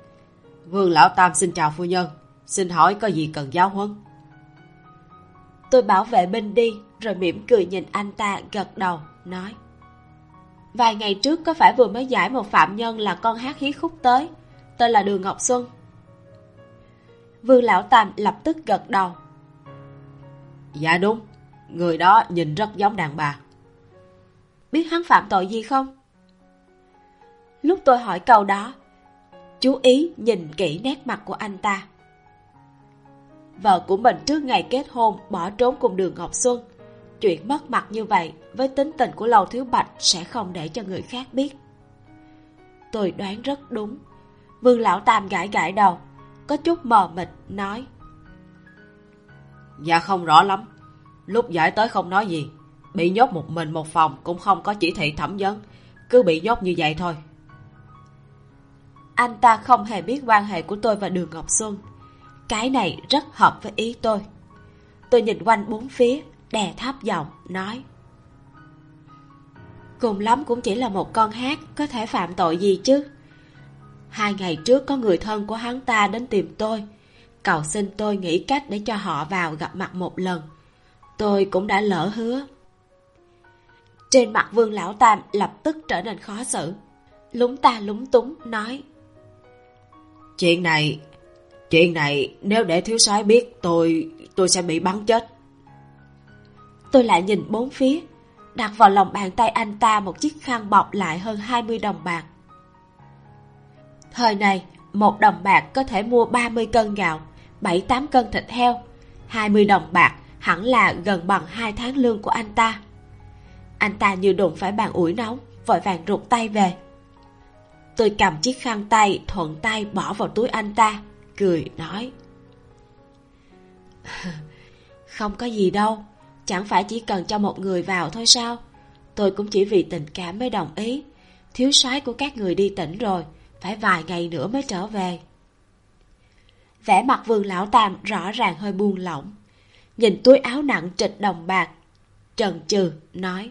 Vương Lão Tam xin chào phu nhân, xin hỏi có gì cần giáo huấn? Tôi bảo vệ binh đi, rồi mỉm cười nhìn anh ta, gật đầu, nói: Vài ngày trước có phải vừa mới giải một phạm nhân là con hát hí khúc tới, tên là Đường Ngọc Xuân. Vương Lão Tam lập tức gật đầu: Dạ đúng, người đó nhìn rất giống đàn bà. Biết hắn phạm tội gì không? Lúc tôi hỏi câu đó, chú ý nhìn kỹ nét mặt của anh ta. Vợ của mình trước ngày kết hôn bỏ trốn cùng Đường Ngọc Xuân. Chuyện mất mặt như vậy với tính tình của Lầu Thiếu Bạch sẽ không để cho người khác biết. Tôi đoán rất đúng. Vương Lão Tam gãi gãi đầu, có chút mờ mịt nói: Dạ không rõ lắm. Lúc giải tới không nói gì. Bị nhốt một mình một phòng cũng không có chỉ thị thẩm vấn, cứ bị nhốt như vậy thôi. Anh ta không hề biết quan hệ của tôi và Đường Ngọc Xuân. Cái này rất hợp với ý tôi. Tôi nhìn quanh bốn phía, đè thấp giọng nói: Cùng lắm cũng chỉ là một con hát, có thể phạm tội gì chứ? 2 ngày trước có người thân của hắn ta đến tìm tôi, cầu xin tôi nghĩ cách để cho họ vào gặp mặt một lần. Tôi cũng đã lỡ hứa. Trên mặt Vương Lão Tam lập tức trở nên khó xử, lúng ta lúng túng nói: Chuyện này nếu để thiếu soái biết tôi sẽ bị bắn chết. Tôi lại nhìn bốn phía, đặt vào lòng bàn tay anh ta một chiếc khăn bọc lại hơn 20 đồng bạc. Thời này, 1 đồng bạc có thể mua 30 cân gạo, 7-8 cân thịt heo. 20 đồng bạc hẳn là gần bằng 2 tháng lương của anh ta. Anh ta như đụng phải bàn ủi nóng, vội vàng rụt tay về. Tôi cầm chiếc khăn tay, thuận tay bỏ vào túi anh ta, cười nói: Không có gì đâu, chẳng phải chỉ cần cho một người vào thôi sao? Tôi cũng chỉ vì tình cảm mới đồng ý. Thiếu soái của các người đi tỉnh rồi, phải vài ngày nữa mới trở về. Vẻ mặt Vương Lão Tam rõ ràng hơi buông lỏng, nhìn túi áo nặng trịch đồng bạc, chần chừ nói: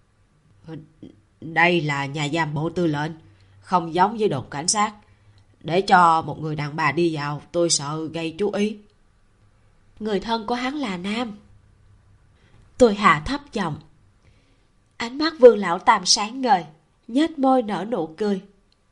Đây là nhà giam bộ tư lệnh, không giống với đồn cảnh sát. Để cho một người đàn bà đi vào, tôi sợ gây chú ý. Người thân của hắn là nam. Tôi hạ thấp giọng. Ánh mắt Vương Lão Tam sáng ngời, nhếch môi nở nụ cười.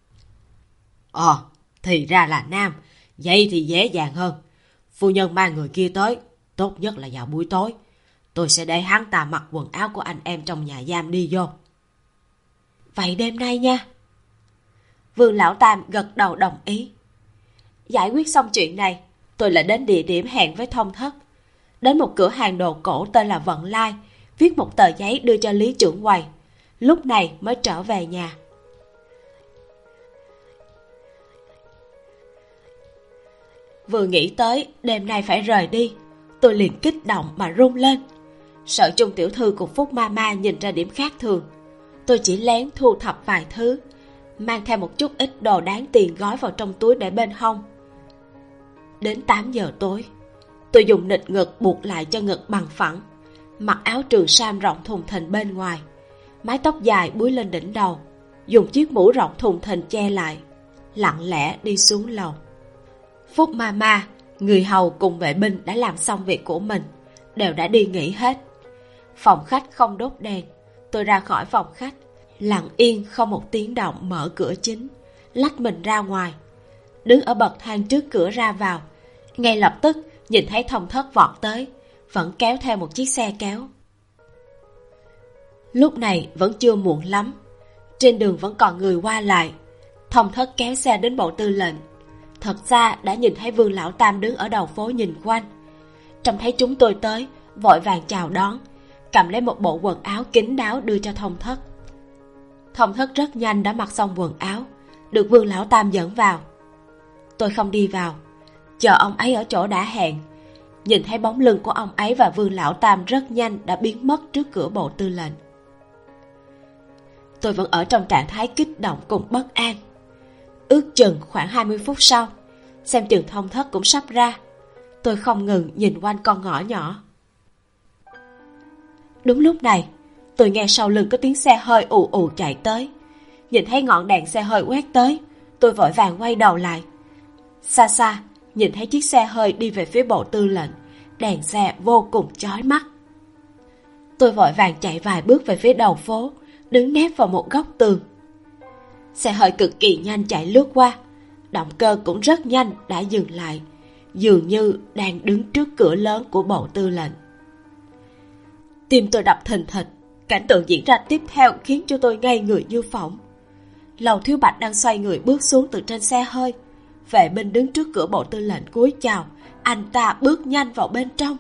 Thì ra là nam, vậy thì dễ dàng hơn. Phu nhân mang người kia tới, tốt nhất là vào buổi tối. Tôi sẽ để hắn ta mặc quần áo của anh em trong nhà giam đi vô. Vậy đêm nay nha. Vương Lão Tam gật đầu đồng ý. Giải quyết xong chuyện này, tôi lại đến địa điểm hẹn với Thông Thất. Đến một cửa hàng đồ cổ tên là Vận Lai, viết một tờ giấy đưa cho Lý trưởng quầy. Lúc này mới trở về nhà. Vừa nghĩ tới đêm nay phải rời đi, tôi liền kích động mà run lên. Sợ Trung tiểu thư cùng Phúc Mama nhìn ra điểm khác thường. Tôi chỉ lén thu thập vài thứ, mang theo một chút ít đồ đáng tiền gói vào trong túi để bên hông. Đến 8 giờ tối, tôi dùng nịt ngực buộc lại cho ngực bằng phẳng, mặc áo trường sam rộng thùng thình bên ngoài, mái tóc dài búi lên đỉnh đầu, dùng chiếc mũ rộng thùng thình che lại, lặng lẽ đi xuống lầu. Phúc Mama, người hầu cùng vệ binh đã làm xong việc của mình, đều đã đi nghỉ hết. Phòng khách không đốt đèn. Tôi ra khỏi phòng khách, lặng yên không một tiếng động mở cửa chính, lách mình ra ngoài. Đứng ở bậc thang trước cửa ra vào, ngay lập tức nhìn thấy Thông Thất vọt tới, vẫn kéo theo một chiếc xe kéo. Lúc này vẫn chưa muộn lắm, trên đường vẫn còn người qua lại. Thông Thất kéo xe đến bộ tư lệnh. Thật ra đã nhìn thấy Vương Lão Tam đứng ở đầu phố nhìn quanh. Trông thấy chúng tôi tới, vội vàng chào đón, cầm lấy một bộ quần áo kín đáo đưa cho Thông Thất. Thông Thất rất nhanh đã mặc xong quần áo, được Vương Lão Tam dẫn vào. Tôi không đi vào, chờ ông ấy ở chỗ đã hẹn. Nhìn thấy bóng lưng của ông ấy và Vương Lão Tam rất nhanh đã biến mất trước cửa bộ tư lệnh. Tôi vẫn ở trong trạng thái kích động cùng bất an. Ước chừng khoảng 20 phút sau, xem chừng Thông Thất cũng sắp ra. Tôi không ngừng nhìn quanh con ngõ nhỏ. Đúng lúc này, tôi nghe sau lưng có tiếng xe hơi ù ù chạy tới. Nhìn thấy ngọn đèn xe hơi quét tới, tôi vội vàng quay đầu lại. Xa xa, nhìn thấy chiếc xe hơi đi về phía bộ tư lệnh, đèn xe vô cùng chói mắt. Tôi vội vàng chạy vài bước về phía đầu phố, đứng nép vào một góc tường. Xe hơi cực kỳ nhanh chạy lướt qua, động cơ cũng rất nhanh đã dừng lại, dường như đang đứng trước cửa lớn của bộ tư lệnh. Tim tôi đập thình thịch, cảnh tượng diễn ra tiếp theo khiến cho tôi ngây người như phỏng. Lầu Thiếu Bạch đang xoay người bước xuống từ trên xe hơi, vệ binh đứng trước cửa bộ tư lệnh cúi chào, anh ta bước nhanh vào bên trong.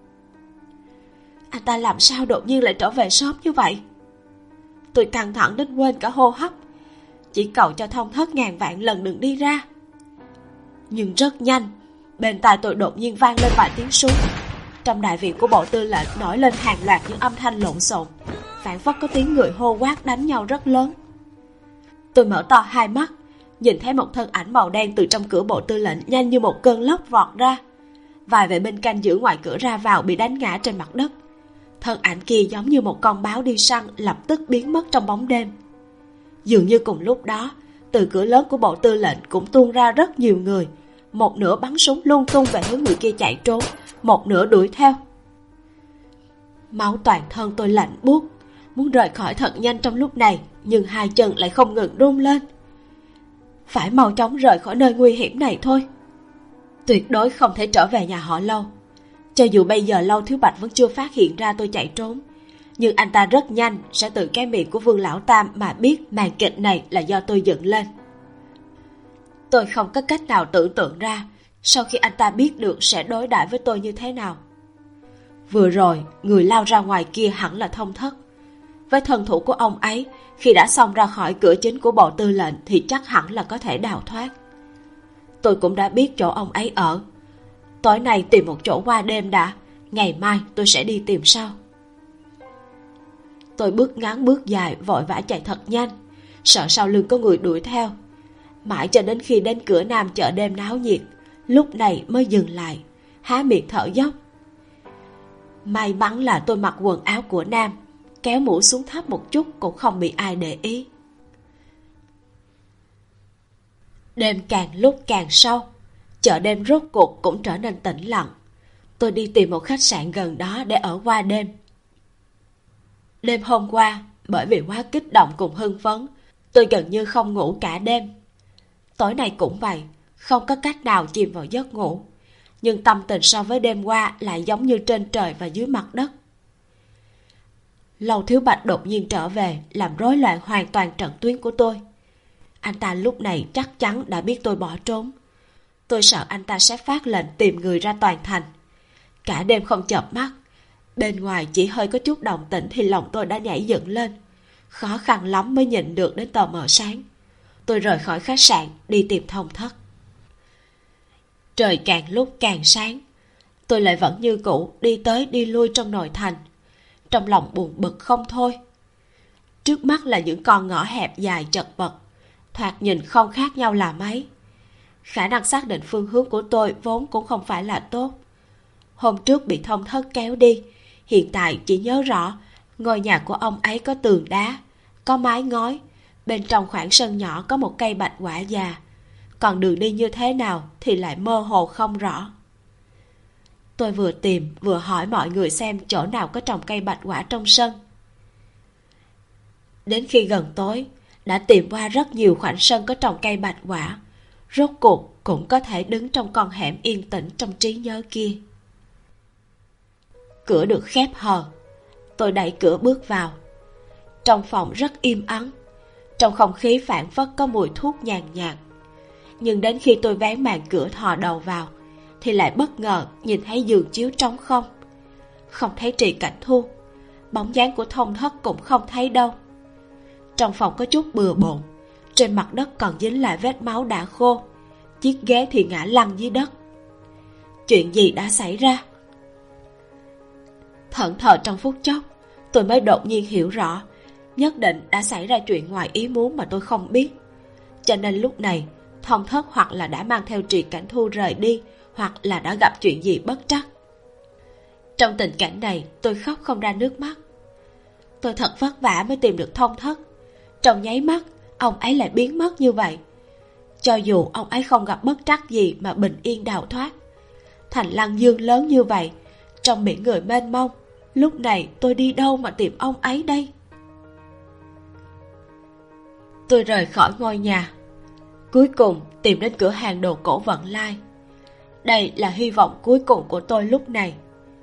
Anh ta làm sao đột nhiên lại trở về sớm như vậy? Tôi căng thẳng đến quên cả hô hấp, chỉ cầu cho Thông Thất ngàn vạn lần đừng đi ra. Nhưng rất nhanh, bên tai tôi đột nhiên vang lên vài tiếng súng. Trong đại viện của bộ tư lệnh nổi lên hàng loạt những âm thanh lộn xộn, phảng phất có tiếng người hô quát đánh nhau rất lớn. Tôi mở to hai mắt, nhìn thấy một thân ảnh màu đen từ trong cửa bộ tư lệnh nhanh như một cơn lốc vọt ra. Vài vệ binh canh giữ ngoài cửa ra vào bị đánh ngã trên mặt đất. Thân ảnh kia giống như một con báo đi săn, lập tức biến mất trong bóng đêm. Dường như cùng lúc đó, từ cửa lớn của bộ tư lệnh cũng tuôn ra rất nhiều người, một nửa bắn súng lung tung về hướng người kia chạy trốn, một nửa đuổi theo. Máu toàn thân tôi lạnh buốt, muốn rời khỏi thật nhanh trong lúc này, nhưng hai chân lại không ngừng run lên. Phải mau chóng rời khỏi nơi nguy hiểm này thôi. Tuyệt đối không thể trở về nhà họ Lâu. Cho dù bây giờ Lâu Thiếu Bạch vẫn chưa phát hiện ra tôi chạy trốn, nhưng anh ta rất nhanh sẽ từ cái miệng của Vương Lão Tam mà biết màn kịch này là do tôi dựng lên. Tôi không có cách nào tưởng tượng ra sau khi anh ta biết được sẽ đối đãi với tôi như thế nào. Vừa rồi, người lao ra ngoài kia hẳn là Thông Thất. Với thân thủ của ông ấy, khi đã xông ra khỏi cửa chính của bộ tư lệnh thì chắc hẳn là có thể đào thoát. Tôi cũng đã biết chỗ ông ấy ở. Tối nay tìm một chỗ qua đêm đã, ngày mai tôi sẽ đi tìm sau. Tôi bước ngắn bước dài, vội vã chạy thật nhanh, sợ sau lưng có người đuổi theo. Mãi cho đến khi đến cửa nam chợ đêm náo nhiệt, lúc này mới dừng lại, há miệng thở dốc. May mắn là tôi mặc quần áo của nam, kéo mũ xuống thấp một chút cũng không bị ai để ý. Đêm càng lúc càng sâu, chợ đêm rốt cuộc cũng trở nên tĩnh lặng. Tôi đi tìm một khách sạn gần đó để ở qua đêm. Đêm hôm qua, bởi vì quá kích động cùng hưng phấn, tôi gần như không ngủ cả đêm. Tối nay cũng vậy, không có cách nào chìm vào giấc ngủ. Nhưng tâm tình so với đêm qua lại giống như trên trời và dưới mặt đất. Lầu Thiếu Bạch đột nhiên trở về, làm rối loạn hoàn toàn trận tuyến của tôi. Anh ta lúc này chắc chắn đã biết tôi bỏ trốn. Tôi sợ anh ta sẽ phát lệnh tìm người ra toàn thành. Cả đêm không chợp mắt, bên ngoài chỉ hơi có chút động tĩnh thì lòng tôi đã nhảy dựng lên. Khó khăn lắm mới nhịn được đến tờ mờ sáng. Tôi rời khỏi khách sạn đi tìm Thông Thất. Trời càng lúc càng sáng, tôi lại vẫn như cũ đi tới đi lui trong nội thành, trong lòng buồn bực không thôi. Trước mắt là những con ngõ hẹp dài chật vật, thoạt nhìn không khác nhau là mấy. Khả năng xác định phương hướng của tôi vốn cũng không phải là tốt. Hôm trước bị Thông Thất kéo đi, hiện tại chỉ nhớ rõ ngôi nhà của ông ấy có tường đá, có mái ngói, bên trong khoảng sân nhỏ có một cây bạch quả già. Còn đường đi như thế nào thì lại mơ hồ không rõ. Tôi vừa tìm vừa hỏi mọi người xem chỗ nào có trồng cây bạch quả trong sân. Đến khi gần tối, đã tìm qua rất nhiều khoảnh sân có trồng cây bạch quả, rốt cuộc cũng có thể đứng trong con hẻm yên tĩnh trong trí nhớ kia. Cửa được khép hờ, tôi đẩy cửa bước vào. Trong phòng rất im ắng, trong không khí phảng phất có mùi thuốc nhàn nhạt. Nhưng đến khi tôi vén màn cửa thò đầu vào thì lại bất ngờ nhìn thấy giường chiếu trống không. Không thấy Trì Cảnh Thu, bóng dáng của Thông Thất cũng không thấy đâu. Trong phòng có chút bừa bộn, trên mặt đất còn dính lại vết máu đã khô, chiếc ghế thì ngã lăn dưới đất. Chuyện gì đã xảy ra? Thẫn thờ trong phút chốc, tôi mới đột nhiên hiểu rõ, nhất định đã xảy ra chuyện ngoài ý muốn mà tôi không biết. Cho nên lúc này Thông Thất hoặc là đã mang theo Trì Cảnh Thu rời đi, hoặc là đã gặp chuyện gì bất trắc. Trong tình cảnh này tôi khóc không ra nước mắt. Tôi thật vất vả mới tìm được Thông Thất, trong nháy mắt ông ấy lại biến mất như vậy. Cho dù ông ấy không gặp bất trắc gì mà bình yên đào thoát, thành Lăng Dương lớn như vậy, trong biển người mênh mông. Lúc này tôi đi đâu mà tìm ông ấy đây? Tôi rời khỏi ngôi nhà, cuối cùng tìm đến cửa hàng đồ cổ Vận Lai. Đây là hy vọng cuối cùng của tôi lúc này.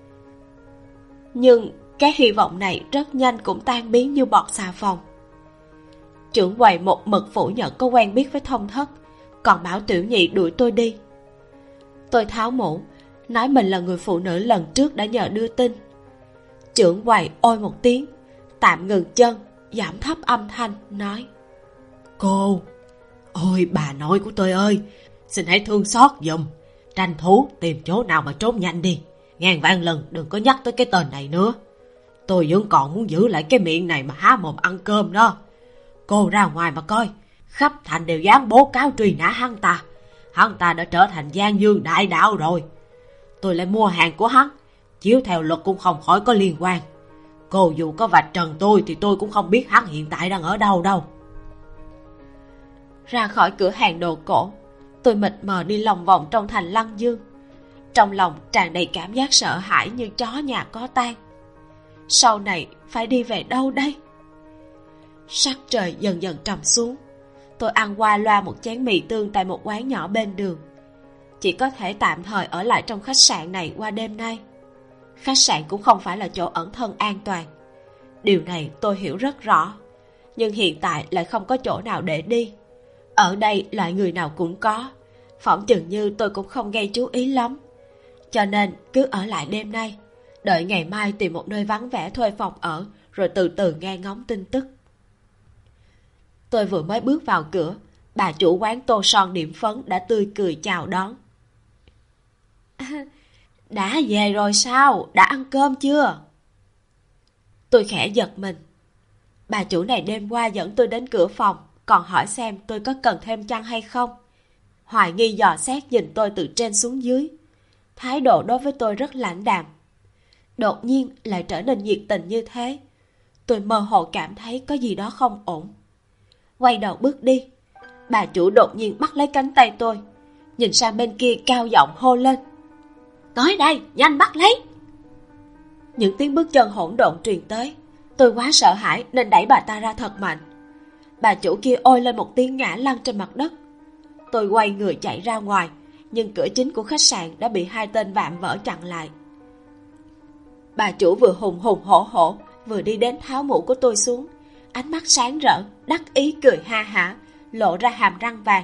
Nhưng cái hy vọng này rất nhanh cũng tan biến như bọt xà phòng. Trưởng quầy một mực phủ nhận có quen biết với Thông Thất, còn bảo Tiểu Nhị đuổi tôi đi. Tôi tháo mũ, nói mình là người phụ nữ lần trước đã nhờ đưa tin. Trưởng quầy ôi một tiếng, tạm ngừng chân, giảm thấp âm thanh, nói: Cô, ôi bà nội của tôi ơi, xin hãy thương xót giùm, tranh thủ tìm chỗ nào mà trốn nhanh đi. Ngàn vạn lần đừng có nhắc tới cái tên này nữa. Tôi vẫn còn muốn giữ lại cái miệng này mà há mồm ăn cơm đó. Cô ra ngoài mà coi, khắp thành đều dán bố cáo truy nã hắn ta. Hắn ta đã trở thành Giang Dương đại đạo rồi. Tôi lại mua hàng của hắn, chiếu theo luật cũng không khỏi có liên quan. Cô dù có vạch trần tôi thì tôi cũng không biết hắn hiện tại đang ở đâu đâu. Ra khỏi cửa hàng đồ cổ, tôi mịt mờ đi lòng vòng trong thành Lăng Dương. Trong lòng tràn đầy cảm giác sợ hãi như chó nhà có tang. Sau này phải đi về đâu đây? Sắc trời dần dần trầm xuống. Tôi ăn qua loa một chén mì tương tại một quán nhỏ bên đường. Chỉ có thể tạm thời ở lại trong khách sạn này qua đêm nay. Khách sạn cũng không phải là chỗ ẩn thân an toàn. Điều này tôi hiểu rất rõ. Nhưng hiện tại lại không có chỗ nào để đi. Ở đây loại người nào cũng có, phỏng chừng như tôi cũng không gây chú ý lắm. Cho nên cứ ở lại đêm nay, đợi ngày mai tìm một nơi vắng vẻ thuê phòng ở, rồi từ từ nghe ngóng tin tức. Tôi vừa mới bước vào cửa, bà chủ quán tô son điểm phấn đã tươi cười chào đón. Đã về rồi sao? Đã ăn cơm chưa? Tôi khẽ giật mình. Bà chủ này đêm qua dẫn tôi đến cửa phòng, còn hỏi xem tôi có cần thêm chăn hay không. Hoài nghi dò xét nhìn tôi từ trên xuống dưới. Thái độ đối với tôi rất lãnh đạm. Đột nhiên lại trở nên nhiệt tình như thế. Tôi mơ hồ cảm thấy có gì đó không ổn. Quay đầu bước đi, bà chủ đột nhiên bắt lấy cánh tay tôi, nhìn sang bên kia cao giọng hô lên: Tới đây, nhanh bắt lấy! Những tiếng bước chân hỗn độn truyền tới. Tôi quá sợ hãi nên đẩy bà ta ra thật mạnh. Bà chủ kia ôi lên một tiếng ngã lăn trên mặt đất. Tôi quay người chạy ra ngoài, nhưng cửa chính của khách sạn đã bị hai tên vạm vỡ chặn lại. Bà chủ vừa hùng hùng hổ hổ, vừa đi đến tháo mũ của tôi xuống, ánh mắt sáng rỡ, đắc ý cười ha hả, lộ ra hàm răng vàng.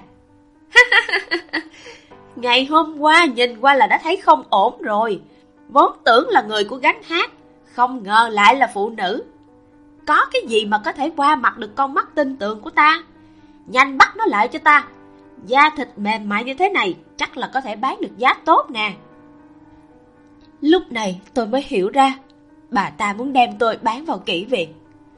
Ngày hôm qua nhìn qua là đã thấy không ổn rồi. Vốn tưởng là người của gánh hát, không ngờ lại là phụ nữ. Có cái gì mà có thể qua mặt được con mắt tinh tường của ta? Nhanh bắt nó lại cho ta. Da thịt mềm mại như thế này chắc là có thể bán được giá tốt nè. Lúc này tôi mới hiểu ra, bà ta muốn đem tôi bán vào kỹ viện.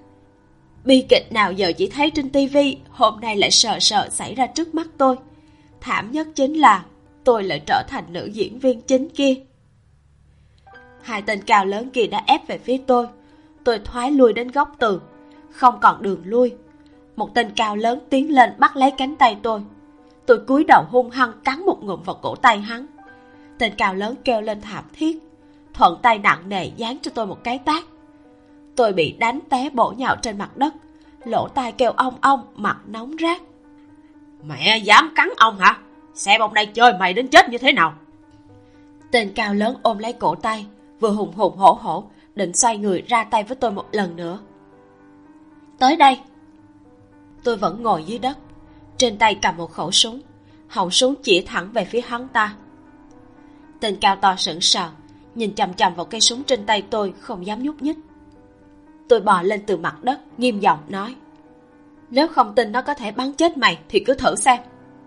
Bi kịch nào giờ chỉ thấy trên tivi, hôm nay lại sờ sờ xảy ra trước mắt tôi. Thảm nhất chính là tôi lại trở thành nữ diễn viên chính kia. Hai tên cao lớn kia đã ép về phía tôi. Tôi thoái lui đến góc tường, không còn đường lui. Một tên cao lớn tiến lên bắt lấy cánh tay tôi. Tôi cúi đầu hung hăng cắn một ngụm vào cổ tay hắn. Tên cao lớn kêu lên thảm thiết, thuận tay nặng nề giáng cho tôi một cái tát. Tôi bị đánh té bổ nhào trên mặt đất, lỗ tai kêu ong ong, mặt nóng rát. Mẹ dám cắn ông hả? Xem ông này chơi mày đến chết như thế nào. Tên cao lớn ôm lấy cổ tay, vừa hùng hùng hổ hổ, định xoay người ra tay với tôi một lần nữa. Tới đây. Tôi vẫn ngồi dưới đất, trên tay cầm một khẩu súng, họng súng chỉ thẳng về phía hắn ta. Tên cao to sững sờ, nhìn chằm chằm vào cây súng trên tay tôi, không dám nhúc nhích. Tôi bò lên từ mặt đất, nghiêm giọng nói: Nếu không tin nó có thể bắn chết mày thì cứ thử xem.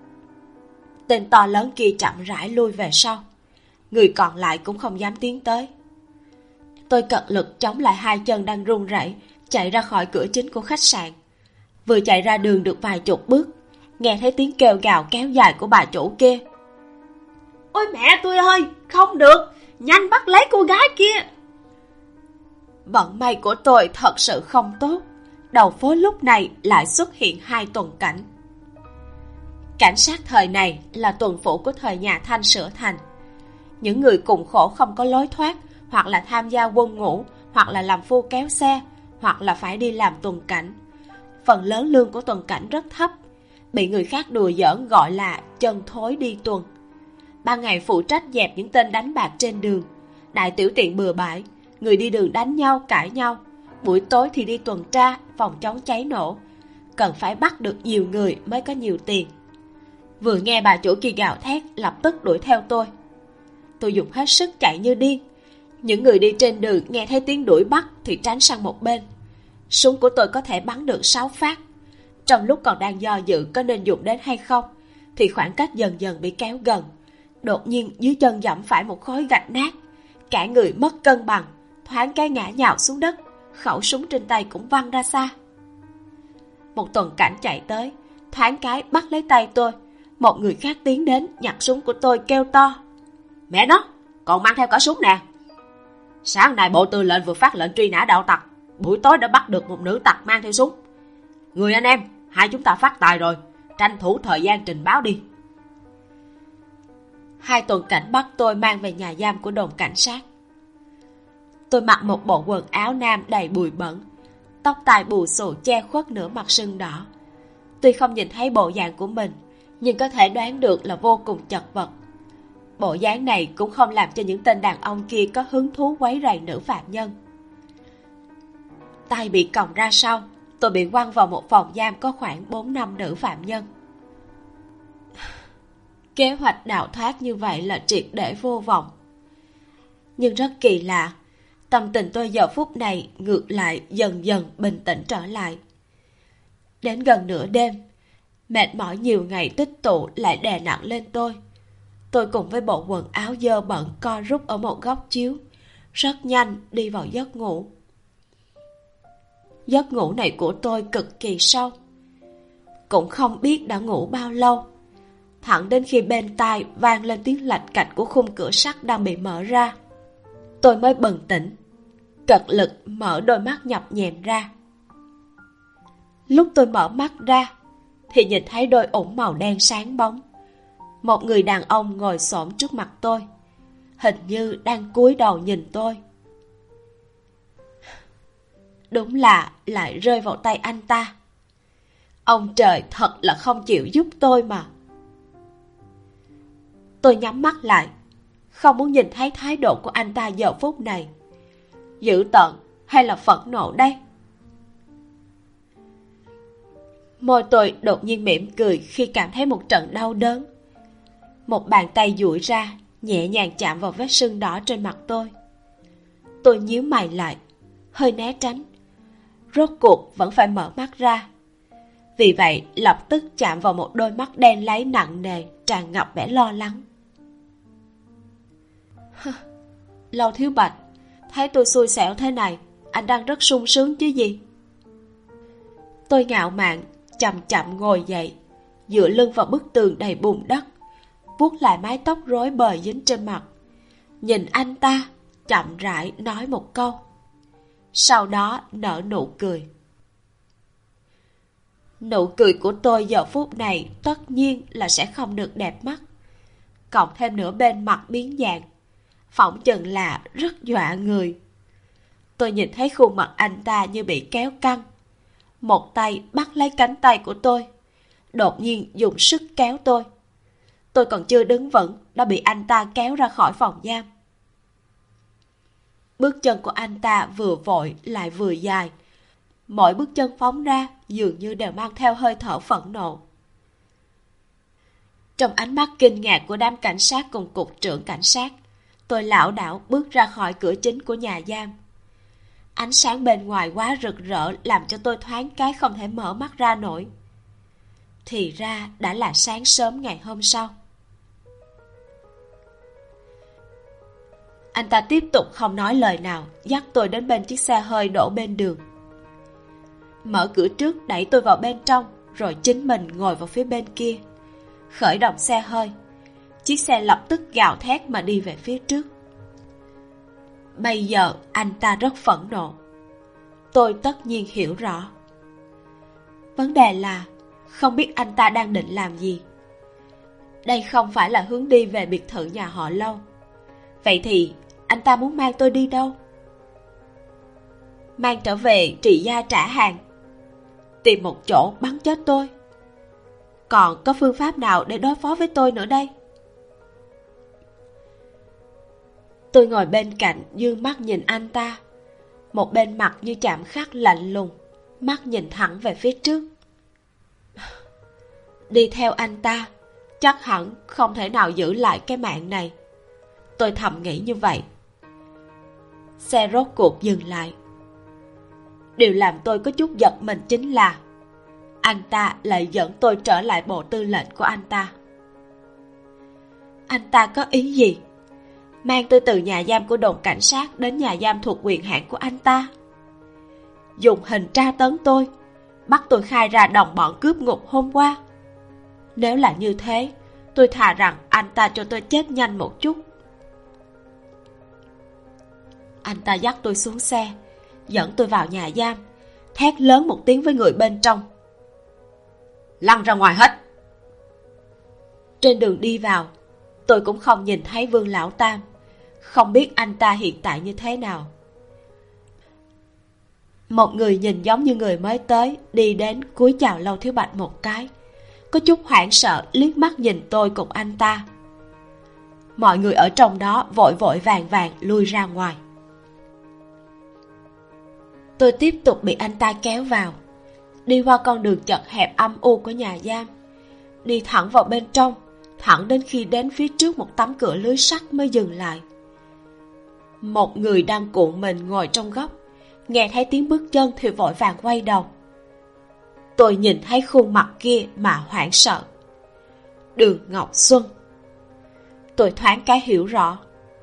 Tên to lớn kia chậm rãi lui về sau, người còn lại cũng không dám tiến tới. Tôi cật lực chống lại hai chân đang run rẩy, chạy ra khỏi cửa chính của khách sạn. Vừa chạy ra đường được vài chục bước, nghe thấy tiếng kêu gào kéo dài của bà chủ kia. Ôi mẹ tôi ơi, không được, nhanh bắt lấy cô gái kia. Vận may của tôi thật sự không tốt, đầu phố lúc này lại xuất hiện hai tuần cảnh. Cảnh sát thời này là tuần phủ của thời nhà Thanh sửa thành. Những người cùng khổ không có lối thoát, hoặc là tham gia quân ngũ, hoặc là làm phu kéo xe, hoặc là phải đi làm tuần cảnh. Phần lớn lương của tuần cảnh rất thấp, bị người khác đùa giỡn gọi là chân thối đi tuần. Ban ngày phụ trách dẹp những tên đánh bạc trên đường, đại tiểu tiện bừa bãi, người đi đường đánh nhau cãi nhau. Buổi tối thì đi tuần tra phòng chống cháy nổ, cần phải bắt được nhiều người mới có nhiều tiền. Vừa nghe bà chủ kia gào thét, lập tức đuổi theo tôi. Tôi dùng hết sức chạy như điên. Những người đi trên đường nghe thấy tiếng đuổi bắt thì tránh sang một bên. Súng của tôi có thể bắn được 6 phát. Trong lúc còn đang do dự có nên dùng đến hay không, thì khoảng cách dần dần bị kéo gần. Đột nhiên dưới chân dẫm phải một khối gạch nát, cả người mất cân bằng, thoáng cái ngã nhào xuống đất, khẩu súng trên tay cũng văng ra xa. Một tuần cảnh chạy tới, thoáng cái bắt lấy tay tôi. Một người khác tiến đến nhặt súng của tôi kêu to: "Mẹ nó, còn mang theo cả súng nè! Sáng nay bộ tư lệnh vừa phát lệnh truy nã đạo tặc, buổi tối đã bắt được một nữ tặc mang theo súng. Người anh em, hai chúng ta phát tài rồi, tranh thủ thời gian trình báo đi." Hai tuần cảnh bắt tôi mang về nhà giam của đồn cảnh sát. Tôi mặc một bộ quần áo nam đầy bụi bẩn, tóc tai bù xù che khuất nửa mặt sưng đỏ. Tuy không nhìn thấy bộ dạng của mình, nhưng có thể đoán được là vô cùng chật vật. Bộ dáng này cũng không làm cho những tên đàn ông kia có hứng thú quấy rầy nữ phạm nhân. Tay bị còng ra sau, tôi bị quăng vào một phòng giam có khoảng 4-5 nữ phạm nhân. Kế hoạch đào thoát như vậy là triệt để vô vọng. Nhưng rất kỳ lạ, tâm tình tôi giờ phút này ngược lại dần dần bình tĩnh trở lại. Đến gần nửa đêm, mệt mỏi nhiều ngày tích tụ lại đè nặng lên tôi. Tôi cùng với bộ quần áo dơ bẩn co rúm ở một góc chiếu, rất nhanh đi vào giấc ngủ. Giấc ngủ này của tôi cực kỳ sâu, cũng không biết đã ngủ bao lâu. Thẳng đến khi bên tai vang lên tiếng lạch cạch của khung cửa sắt đang bị mở ra, tôi mới bừng tỉnh, cật lực mở đôi mắt nhập nhèm ra. Lúc tôi mở mắt ra thì nhìn thấy đôi ủng màu đen sáng bóng. Một người đàn ông ngồi xổm trước mặt tôi, hình như đang cúi đầu nhìn tôi. Đúng là lại rơi vào tay anh ta. Ông trời thật là không chịu giúp tôi mà. Tôi nhắm mắt lại, không muốn nhìn thấy thái độ của anh ta giờ phút này. Dữ tợn hay là phẫn nộ đây? Môi tôi đột nhiên mỉm cười khi cảm thấy một trận đau đớn. Một bàn tay duỗi ra, nhẹ nhàng chạm vào vết sưng đỏ trên mặt tôi. Tôi nhíu mày lại, hơi né tránh. Rốt cuộc vẫn phải mở mắt ra. Vì vậy lập tức chạm vào một đôi mắt đen láy nặng nề, tràn ngập vẻ lo lắng. Lâu Thiếu Bạch, thấy tôi xui xẻo thế này, anh đang rất sung sướng chứ gì? Tôi ngạo mạn chậm chậm ngồi dậy, dựa lưng vào bức tường đầy bùn đất, vuốt lại mái tóc rối bời dính trên mặt, nhìn anh ta chậm rãi nói một câu, sau đó nở nụ cười. Nụ cười của tôi giờ phút này tất nhiên là sẽ không được đẹp mắt, cộng thêm nửa bên mặt biến dạng, phỏng chừng là rất dọa người. Tôi nhìn thấy khuôn mặt anh ta như bị kéo căng, một tay bắt lấy cánh tay của tôi, đột nhiên dùng sức kéo tôi. Tôi còn chưa đứng vững đã bị anh ta kéo ra khỏi phòng giam. Bước chân của anh ta vừa vội lại vừa dài, mỗi bước chân phóng ra dường như đều mang theo hơi thở phẫn nộ. Trong ánh mắt kinh ngạc của đám cảnh sát cùng cục trưởng cảnh sát, tôi lảo đảo bước ra khỏi cửa chính của nhà giam. Ánh sáng bên ngoài quá rực rỡ làm cho tôi thoáng cái không thể mở mắt ra nổi. Thì ra đã là sáng sớm ngày hôm sau. Anh ta tiếp tục không nói lời nào, dắt tôi đến bên chiếc xe hơi đổ bên đường. Mở cửa trước đẩy tôi vào bên trong, rồi chính mình ngồi vào phía bên kia. Khởi động xe hơi, chiếc xe lập tức gào thét mà đi về phía trước. Bây giờ anh ta rất phẫn nộ. Tôi tất nhiên hiểu rõ. Vấn đề là không biết anh ta đang định làm gì. Đây không phải là hướng đi về biệt thự nhà họ Lâu. Vậy thì anh ta muốn mang tôi đi đâu? Mang trở về Trị Gia trả hàng, tìm một chỗ bắn chết tôi. Còn có phương pháp nào để đối phó với tôi nữa đây? Tôi ngồi bên cạnh dương mắt nhìn anh ta, một bên mặt như chạm khắc lạnh lùng, mắt nhìn thẳng về phía trước. Đi theo anh ta chắc hẳn không thể nào giữ lại cái mạng này, tôi thầm nghĩ như vậy. Xe rốt cuộc dừng lại. Điều làm tôi có chút giật mình chính là anh ta lại dẫn tôi trở lại bộ tư lệnh của anh ta. Anh ta có ý gì? Mang tôi từ nhà giam của đồn cảnh sát đến nhà giam thuộc quyền hạn của anh ta, dùng hình tra tấn tôi, bắt tôi khai ra đồng bọn cướp ngục hôm qua. Nếu là như thế, tôi thà rằng anh ta cho tôi chết nhanh một chút. Anh ta dắt tôi xuống xe, dẫn tôi vào nhà giam, thét lớn một tiếng với người bên trong: lăn ra ngoài hết. Trên đường đi vào, tôi cũng không nhìn thấy Vương Lão Tam, không biết anh ta hiện tại như thế nào. Một người nhìn giống như người mới tới đi đến cúi chào Lâu Thiếu Bạch một cái, có chút hoảng sợ liếc mắt nhìn tôi cùng anh ta. Mọi người ở trong đó vội vội vàng vàng lui ra ngoài. Tôi tiếp tục bị anh ta kéo vào, đi qua con đường chật hẹp âm u của nhà giam, đi thẳng vào bên trong, thẳng đến khi đến phía trước một tấm cửa lưới sắt mới dừng lại. Một người đang cuộn mình ngồi trong góc, nghe thấy tiếng bước chân thì vội vàng quay đầu. Tôi nhìn thấy khuôn mặt kia mà hoảng sợ. Đường Ngọc Xuân. Tôi thoáng cái hiểu rõ.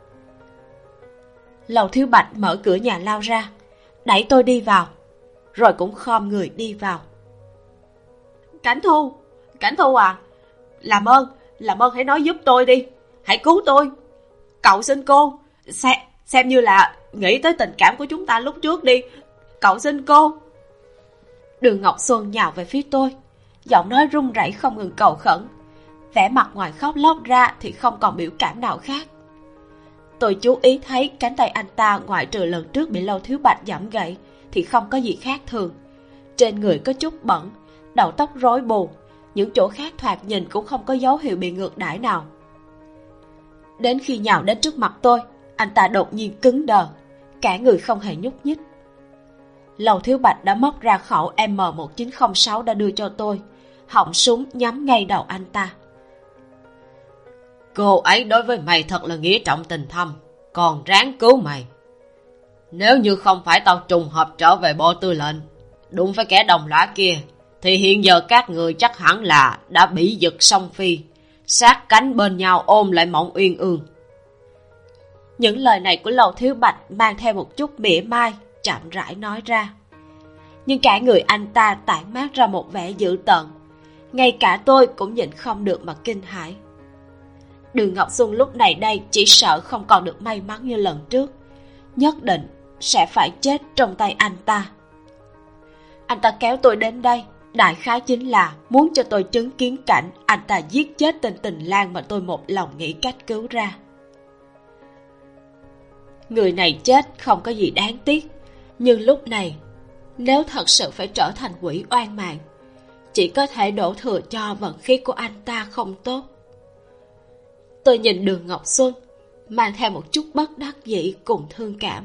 Lầu Thiếu Bạch mở cửa nhà lao ra, đẩy tôi đi vào, rồi cũng khom người đi vào. Cảnh Thu à, làm ơn hãy nói giúp tôi đi, hãy cứu tôi. Cậu xin cô, xem như là nghĩ tới tình cảm của chúng ta lúc trước đi, cậu xin cô. Đường Ngọc Xuân nhào về phía tôi, giọng nói run rẩy không ngừng cầu khẩn, vẻ mặt ngoài khóc lóc ra thì không còn biểu cảm nào khác. Tôi chú ý thấy cánh tay anh ta ngoại trừ lần trước bị Lâu Thiếu Bạch giẫm gãy thì không có gì khác thường. Trên người có chút bẩn, đầu tóc rối bù, những chỗ khác thoạt nhìn cũng không có dấu hiệu bị ngược đãi nào. Đến khi nhào đến trước mặt tôi, anh ta đột nhiên cứng đờ, cả người không hề nhúc nhích. Lầu Thiếu Bạch đã móc ra khẩu M1906 đã đưa cho tôi, họng súng nhắm ngay đầu anh ta. Cô ấy đối với mày thật là nghĩa trọng tình thâm, còn ráng cứu mày. Nếu như không phải tao trùng hợp trở về bộ tư lệnh, đụng phải kẻ đồng lõa kia, thì hiện giờ các người chắc hẳn là đã bị giật song phi, sát cánh bên nhau ôm lại Mộng Uyên Ương. Những lời này của Lầu Thiếu Bạch mang theo một chút mỉa mai, chậm rãi nói ra. Nhưng cả người anh ta tản mát ra một vẻ dữ tợn, ngay cả tôi cũng nhịn không được mà kinh hãi. Đường Ngọc Xuân lúc này đây chỉ sợ không còn được may mắn như lần trước, nhất định sẽ phải chết trong tay anh ta. Anh ta kéo tôi đến đây, đại khái chính là muốn cho tôi chứng kiến cảnh anh ta giết chết tên Tình Lang mà tôi một lòng nghĩ cách cứu ra. Người này chết không có gì đáng tiếc, nhưng lúc này nếu thật sự phải trở thành quỷ oan mạng, chỉ có thể đổ thừa cho vận khí của anh ta không tốt. Tôi nhìn Đường Ngọc Xuân, mang theo một chút bất đắc dĩ cùng thương cảm.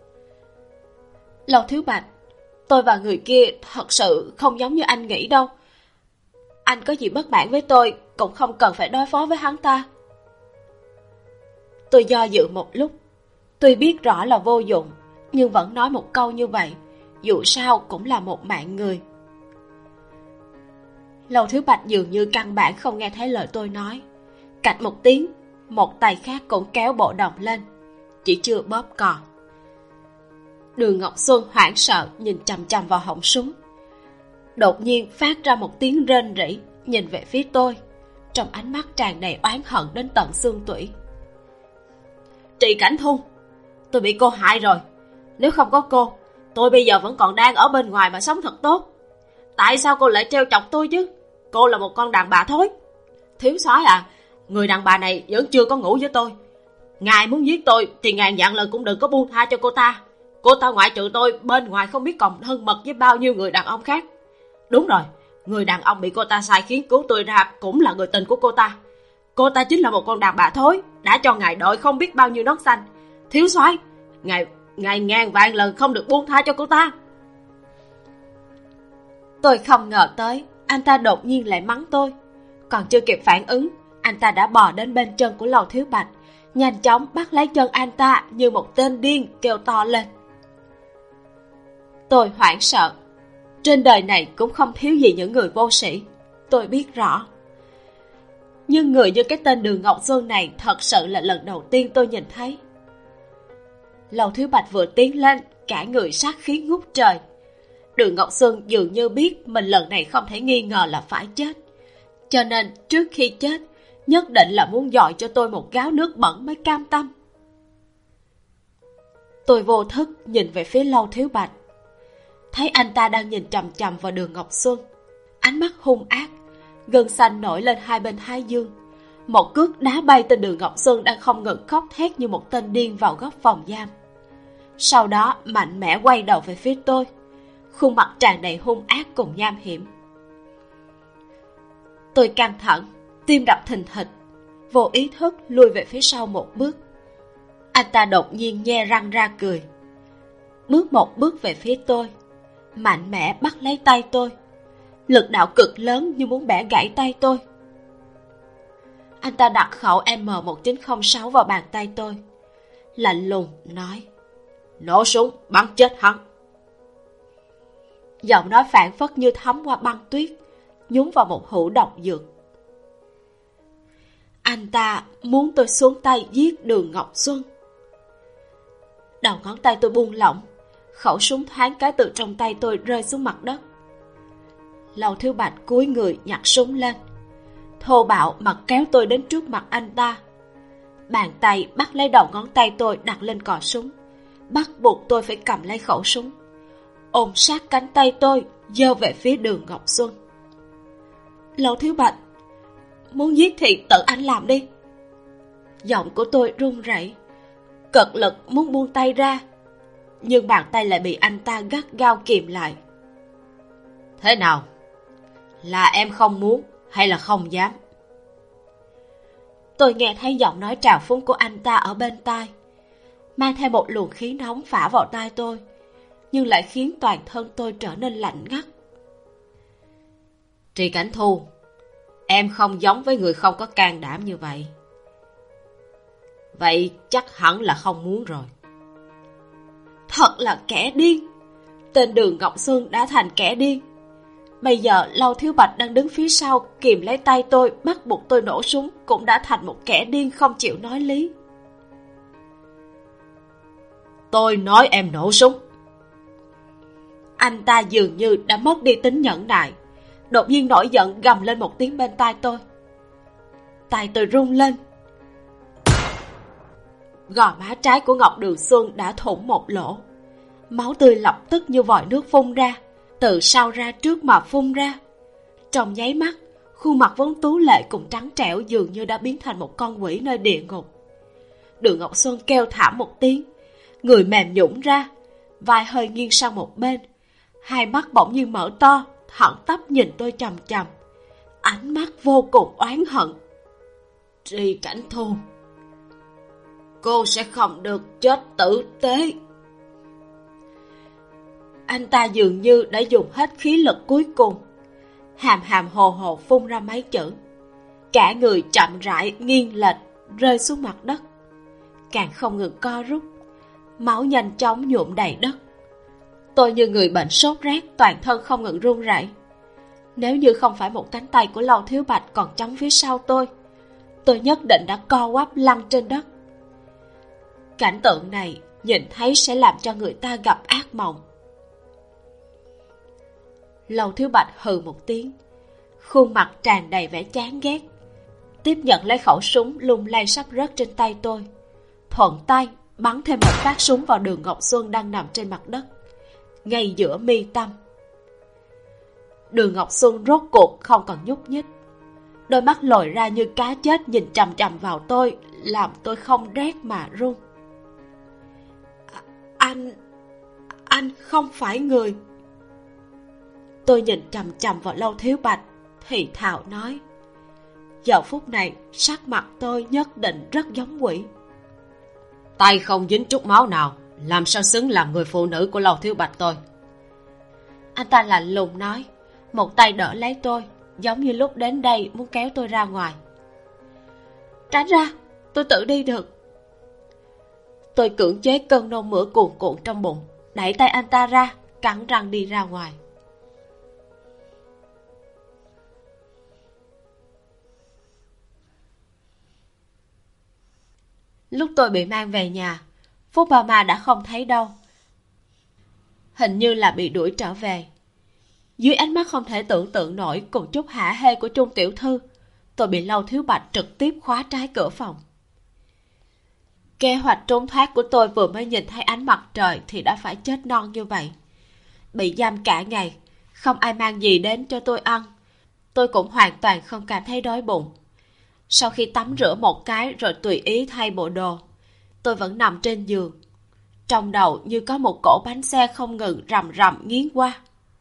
Lầu Thiếu Bạch, tôi và người kia thật sự không giống như anh nghĩ đâu. Anh có gì bất mãn với tôi cũng không cần phải đối phó với hắn ta. Tôi do dự một lúc, tuy biết rõ là vô dụng, nhưng vẫn nói một câu như vậy, dù sao cũng là một mạng người. Lầu Thiếu Bạch dường như căn bản không nghe thấy lời tôi nói. Cạch một tiếng, một tay khác cũng kéo bộ đồng lên, chỉ chưa bóp cò. Đường Ngọc Xuân hoảng sợ nhìn chằm chằm vào họng súng, đột nhiên phát ra một tiếng rên rỉ, nhìn về phía tôi, trong ánh mắt tràn đầy oán hận đến tận xương tủy. Trì Cảnh Thu, tôi bị cô hại rồi. Nếu không có cô, tôi bây giờ vẫn còn đang ở bên ngoài mà sống thật tốt. Tại sao cô lại trêu chọc tôi chứ? Cô là một con đàn bà thối. Thiếu soái à, người đàn bà này vẫn chưa có ngủ với tôi. Ngài muốn giết tôi thì ngàn vạn lần cũng đừng có buông tha cho cô ta. Cô ta ngoại trừ tôi, bên ngoài không biết còn thân mật với bao nhiêu người đàn ông khác. Đúng rồi, người đàn ông bị cô ta sai khiến cứu tôi ra cũng là người tình của cô ta. Cô ta chính là một con đàn bà thối, đã cho ngài đội không biết bao nhiêu nón xanh. Thiếu soái, ngài ngàn vạn lần không được buông tha cho cô ta. Tôi không ngờ tới anh ta đột nhiên lại mắng tôi. Còn chưa kịp phản ứng, anh ta đã bò đến bên chân của Lầu Thiếu Bạch, nhanh chóng bắt lấy chân anh ta như một tên điên, kêu to lên. Tôi hoảng sợ. Trên đời này cũng không thiếu gì những người vô sĩ, tôi biết rõ. Nhưng người như cái tên Đường Ngọc Xuân này thật sự là lần đầu tiên tôi nhìn thấy. Lầu Thiếu Bạch vừa tiến lên, cả người sát khí ngút trời. Đường Ngọc Xuân dường như biết mình lần này không thể nghi ngờ là phải chết, cho nên trước khi chết nhất định là muốn dọi cho tôi một gáo nước bẩn mới cam tâm. Tôi vô thức nhìn về phía Lầu Thiếu Bạch, thấy anh ta đang nhìn chằm chằm vào Đường Ngọc Xuân, ánh mắt hung ác, gân xanh nổi lên hai bên thái dương. Một cước đá bay tên Đường Ngọc Xuân đang không ngừng khóc thét như một tên điên vào góc phòng giam. Sau đó mạnh mẽ quay đầu về phía tôi, khuôn mặt tràn đầy hung ác cùng nham hiểm. Tôi căng thẳng, tim đập thình thịch, vô ý thức lùi về phía sau một bước. Anh ta đột nhiên nhe răng ra cười, bước một bước về phía tôi, mạnh mẽ bắt lấy tay tôi, lực đạo cực lớn như muốn bẻ gãy tay tôi. Anh ta đặt khẩu M1906 vào bàn tay tôi, lạnh lùng nói: nổ súng bắn chết hắn. Giọng nói phảng phất như thấm qua băng tuyết, nhúng vào một hũ độc dược. Anh ta muốn tôi xuống tay giết Đường Ngọc Xuân. Đầu ngón tay tôi buông lỏng, khẩu súng thoáng cái từ trong tay tôi rơi xuống mặt đất. Lầu Thiếu Bạch cúi người nhặt súng lên, thô bạo mà kéo tôi đến trước mặt anh ta. Bàn tay bắt lấy đầu ngón tay tôi đặt lên cò súng, bắt buộc tôi phải cầm lấy khẩu súng, ôm sát cánh tay tôi giơ về phía Đường Ngọc Xuân. Lầu Thiếu Bạch, muốn giết thì tự anh làm đi. Giọng của tôi run rẩy, cật lực muốn buông tay ra, nhưng bàn tay lại bị anh ta gắt gao kìm lại. Thế nào? Là em không muốn hay là không dám? Tôi nghe thấy giọng nói trào phúng của anh ta ở bên tai, mang theo một luồng khí nóng phả vào tai tôi, nhưng lại khiến toàn thân tôi trở nên lạnh ngắt. Trì Cảnh Thu, em không giống với người không có can đảm như vậy. Vậy chắc hẳn là không muốn rồi. Thật là kẻ điên. Tên Đường Ngọc Xuân đã thành kẻ điên. Bây giờ Lầu Thiếu Bạch đang đứng phía sau kìm lấy tay tôi, bắt buộc tôi nổ súng, cũng đã thành một kẻ điên không chịu nói lý. Tôi nói em nổ súng. Anh ta dường như đã mất đi tính nhẫn nại, đột nhiên nổi giận gầm lên một tiếng bên tai tôi. Tay tôi run lên. Gò má trái của Ngọc Đường Xuân đã thủng một lỗ, máu tươi lập tức như vòi nước phun ra, từ sau ra trước mà phun ra. Trong nháy mắt, khuôn mặt vốn tú lệ cùng trắng trẻo dường như đã biến thành một con quỷ nơi địa ngục. Đường Ngọc Xuân kêu thảm một tiếng, người mềm nhũn ra, vai hơi nghiêng sang một bên, hai mắt bỗng nhiên mở to, thẳng tắp nhìn tôi chằm chằm, ánh mắt vô cùng oán hận. Trì Cảnh Thu, cô sẽ không được chết tử tế. Anh ta dường như đã dùng hết khí lực cuối cùng, hàm hàm hồ hồ phun ra mấy chữ, cả người chậm rãi nghiêng lệch rơi xuống mặt đất, càng không ngừng co rút, máu nhanh chóng nhuộm đầy đất. Tôi như người bệnh sốt rét, toàn thân không ngừng run rẩy. Nếu như không phải một cánh tay của Lầu Thiếu Bạch còn chống phía sau tôi nhất định đã co quắp lăn trên đất. Cảnh tượng này nhìn thấy sẽ làm cho người ta gặp ác mộng. Lầu Thiếu Bạch hừ một tiếng, khuôn mặt tràn đầy vẻ chán ghét, tiếp nhận lấy khẩu súng lung lay sắp rớt trên tay tôi, thuận tay bắn thêm một phát súng vào Đường Ngọc Xuân đang nằm trên mặt đất, ngay giữa mi tâm. Đường Ngọc Xuân rốt cuộc không còn nhúc nhích, Đôi mắt lồi ra như cá chết nhìn chằm chằm vào tôi, làm tôi không rét mà run. Anh không phải người. Tôi nhìn chằm chằm vào Lâu Thiếu Bạch, thì thào nói. Giờ phút này sắc mặt tôi nhất định rất giống quỷ. Tay không dính chút máu nào, làm sao xứng làm người phụ nữ của Lâu Thiếu Bạch tôi? Anh ta lạnh lùng nói, một tay đỡ lấy tôi, giống như lúc đến đây muốn kéo tôi ra ngoài. Tránh ra, tôi tự đi được. Tôi cưỡng chế cơn nôn mửa cuồn cuộn trong bụng, đẩy tay anh ta ra, cắn răng đi ra ngoài. Lúc tôi bị mang về nhà, Phúc Ba Ma đã không thấy đâu. Hình như là bị đuổi trở về. Dưới ánh mắt không thể tưởng tượng nổi cùng chút hả hê của Trung tiểu thư, tôi bị Lâu Thiếu Bạch trực tiếp khóa trái cửa phòng. Kế hoạch trốn thoát của tôi vừa mới nhìn thấy ánh mặt trời thì đã phải chết non như vậy. Bị giam cả ngày, không ai mang gì đến cho tôi ăn. Tôi cũng hoàn toàn không cảm thấy đói bụng. Sau khi tắm rửa một cái rồi tùy ý thay bộ đồ, tôi vẫn nằm trên giường. Trong đầu như có một cỗ bánh xe không ngừng rầm rầm nghiến qua.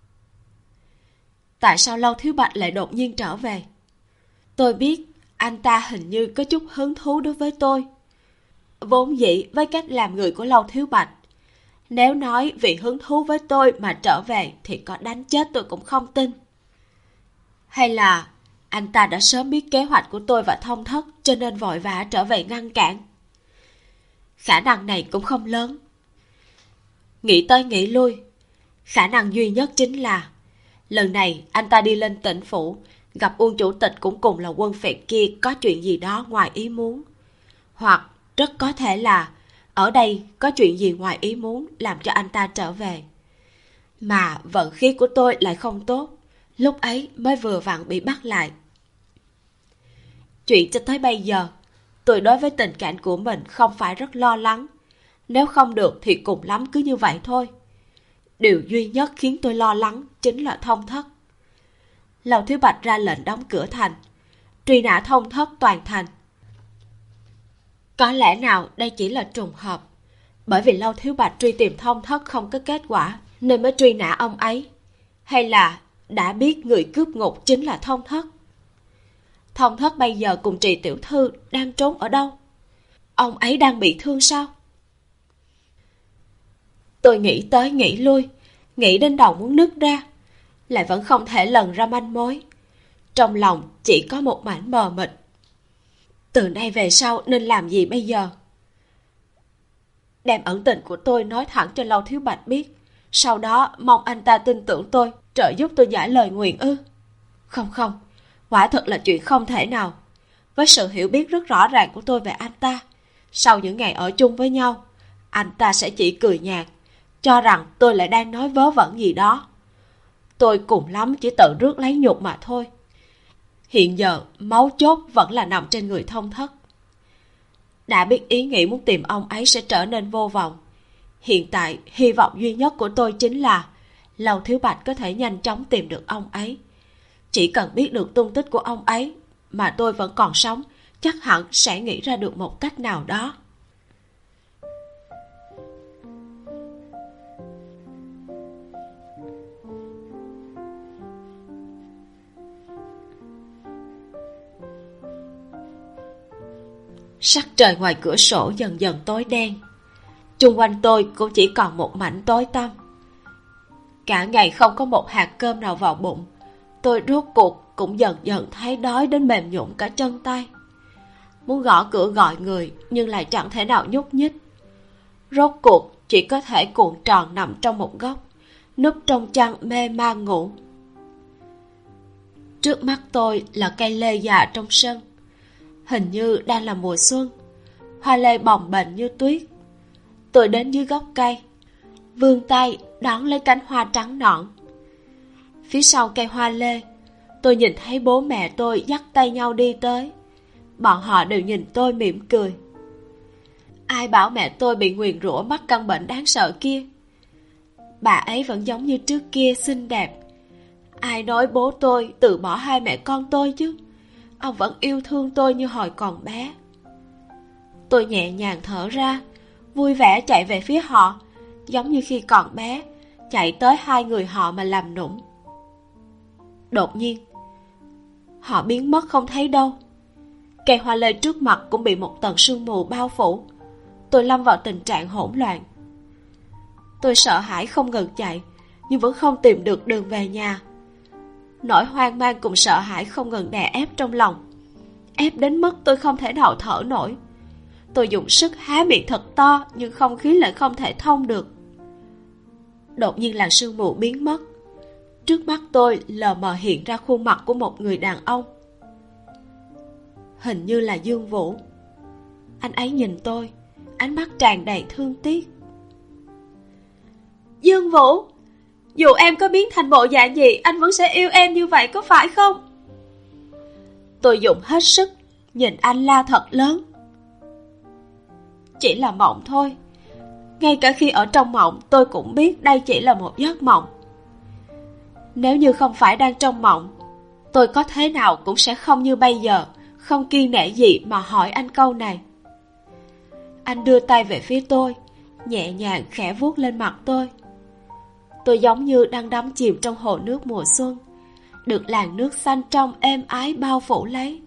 Tại sao Lâu Thiếu Bạch lại đột nhiên trở về? Tôi biết anh ta hình như có chút hứng thú đối với tôi. Vốn dĩ với cách làm người của Lâu Thiếu Bạch, nếu nói vì hứng thú với tôi mà trở về thì có đánh chết tôi cũng không tin. Hay là anh ta đã sớm biết kế hoạch của tôi và Thông Thất cho nên vội vã trở về ngăn cản? Khả năng này cũng không lớn. Nghĩ tới nghĩ lui, khả năng duy nhất chính là lần này anh ta đi lên tỉnh phủ, gặp Uông chủ tịch cũng cùng là quân phiệt kia có chuyện gì đó ngoài ý muốn. Hoặc rất có thể là ở đây có chuyện gì ngoài ý muốn làm cho anh ta trở về. Mà vận khí của tôi lại không tốt, lúc ấy mới vừa vặn bị bắt lại. Chuyện cho tới bây giờ, tôi đối với tình cảm của mình không phải rất lo lắng. Nếu không được thì cùng lắm cứ như vậy thôi. Điều duy nhất khiến tôi lo lắng chính là Thông Thất. Lâu Thiếu Bạch ra lệnh đóng cửa thành, truy nã Thông Thất toàn thành. Có lẽ nào đây chỉ là trùng hợp, bởi vì Lâu Thiếu Bạch truy tìm Thông Thất không có kết quả nên mới truy nã ông ấy. Hay là đã biết người cướp ngục chính là Thông Thất? Thông Thất bây giờ cùng Trì tiểu thư đang trốn ở đâu? Ông ấy đang bị thương sao? Tôi nghĩ tới nghĩ lui, nghĩ đến đầu muốn nứt ra, lại vẫn không thể lần ra manh mối. Trong lòng chỉ có một mảnh mờ mịt. Từ nay về sau nên làm gì bây giờ? Đem ẩn tình của tôi nói thẳng cho Lâu Thiếu Bạch biết, sau đó mong anh ta tin tưởng tôi, trợ giúp tôi giải lời nguyền ư? Không, quả thật là chuyện không thể nào. Với sự hiểu biết rất rõ ràng của tôi về anh ta, sau những ngày ở chung với nhau, anh ta sẽ chỉ cười nhạt, cho rằng tôi lại đang nói vớ vẩn gì đó. Tôi cùng lắm chỉ tự rước lấy nhục mà thôi. Hiện giờ máu chốt vẫn là nằm trên người Thông Thất. Đã biết ý nghĩ muốn tìm ông ấy sẽ trở nên vô vọng. Hiện tại hy vọng duy nhất của tôi chính là Lâu Thiếu Bạch có thể nhanh chóng tìm được ông ấy. Chỉ cần biết được tung tích của ông ấy mà tôi vẫn còn sống, chắc hẳn sẽ nghĩ ra được một cách nào đó. Sắc trời ngoài cửa sổ dần dần tối đen. Chung quanh tôi cũng chỉ còn một mảnh tối tăm. Cả ngày không có một hạt cơm nào vào bụng, tôi rốt cuộc cũng dần dần thấy đói đến mềm nhũn cả chân tay. Muốn gõ cửa gọi người nhưng lại chẳng thể nào nhúc nhích. Rốt cuộc chỉ có thể cuộn tròn nằm trong một góc, núp trong chăn mê man ngủ. Trước mắt tôi là cây lê già trong sân. Hình như đang là mùa xuân, hoa lê bồng bềnh như tuyết. Tôi đến dưới gốc cây, vươn tay đón lấy cánh hoa trắng nõn. Phía sau cây hoa lê, tôi nhìn thấy bố mẹ tôi dắt tay nhau đi tới. Bọn họ đều nhìn tôi mỉm cười. Ai bảo mẹ tôi bị nguyền rủa mắc căn bệnh đáng sợ kia? Bà ấy vẫn giống như trước kia xinh đẹp. Ai nói bố tôi từ bỏ hai mẹ con tôi chứ? ông vẫn yêu thương tôi như hồi còn bé. Tôi nhẹ nhàng thở ra, vui vẻ chạy về phía họ, giống như khi còn bé, chạy tới hai người họ mà làm nũng. Đột nhiên, họ biến mất không thấy đâu. Cây hoa lê trước mặt cũng bị một tầng sương mù bao phủ. Tôi lâm vào tình trạng hỗn loạn. Tôi sợ hãi không ngừng chạy, nhưng vẫn không tìm được đường về nhà. Nỗi hoang mang cùng sợ hãi không ngừng đè ép trong lòng, ép đến mức tôi không thể nào thở nổi. Tôi dùng sức há miệng thật to, nhưng không khí lại không thể thông được. Đột nhiên làn sương mù biến mất. Trước mắt tôi lờ mờ hiện ra khuôn mặt của một người đàn ông. Hình như là Dương Vũ. Anh ấy nhìn tôi, ánh mắt tràn đầy thương tiếc. Dương Vũ, dù em có biến thành bộ dạng gì, anh vẫn sẽ yêu em như vậy, có phải không? Tôi dùng hết sức, nhìn anh la thật lớn. Chỉ là mộng thôi. Ngay cả khi ở trong mộng, tôi cũng biết đây chỉ là một giấc mộng. Nếu như không phải đang trong mộng, tôi có thế nào cũng sẽ không như bây giờ, không kiêng nể gì mà hỏi anh câu này. Anh đưa tay về phía tôi, nhẹ nhàng khẽ vuốt lên mặt tôi. Tôi giống như đang đắm chìm trong hồ nước mùa xuân, được làn nước xanh trong êm ái bao phủ lấy.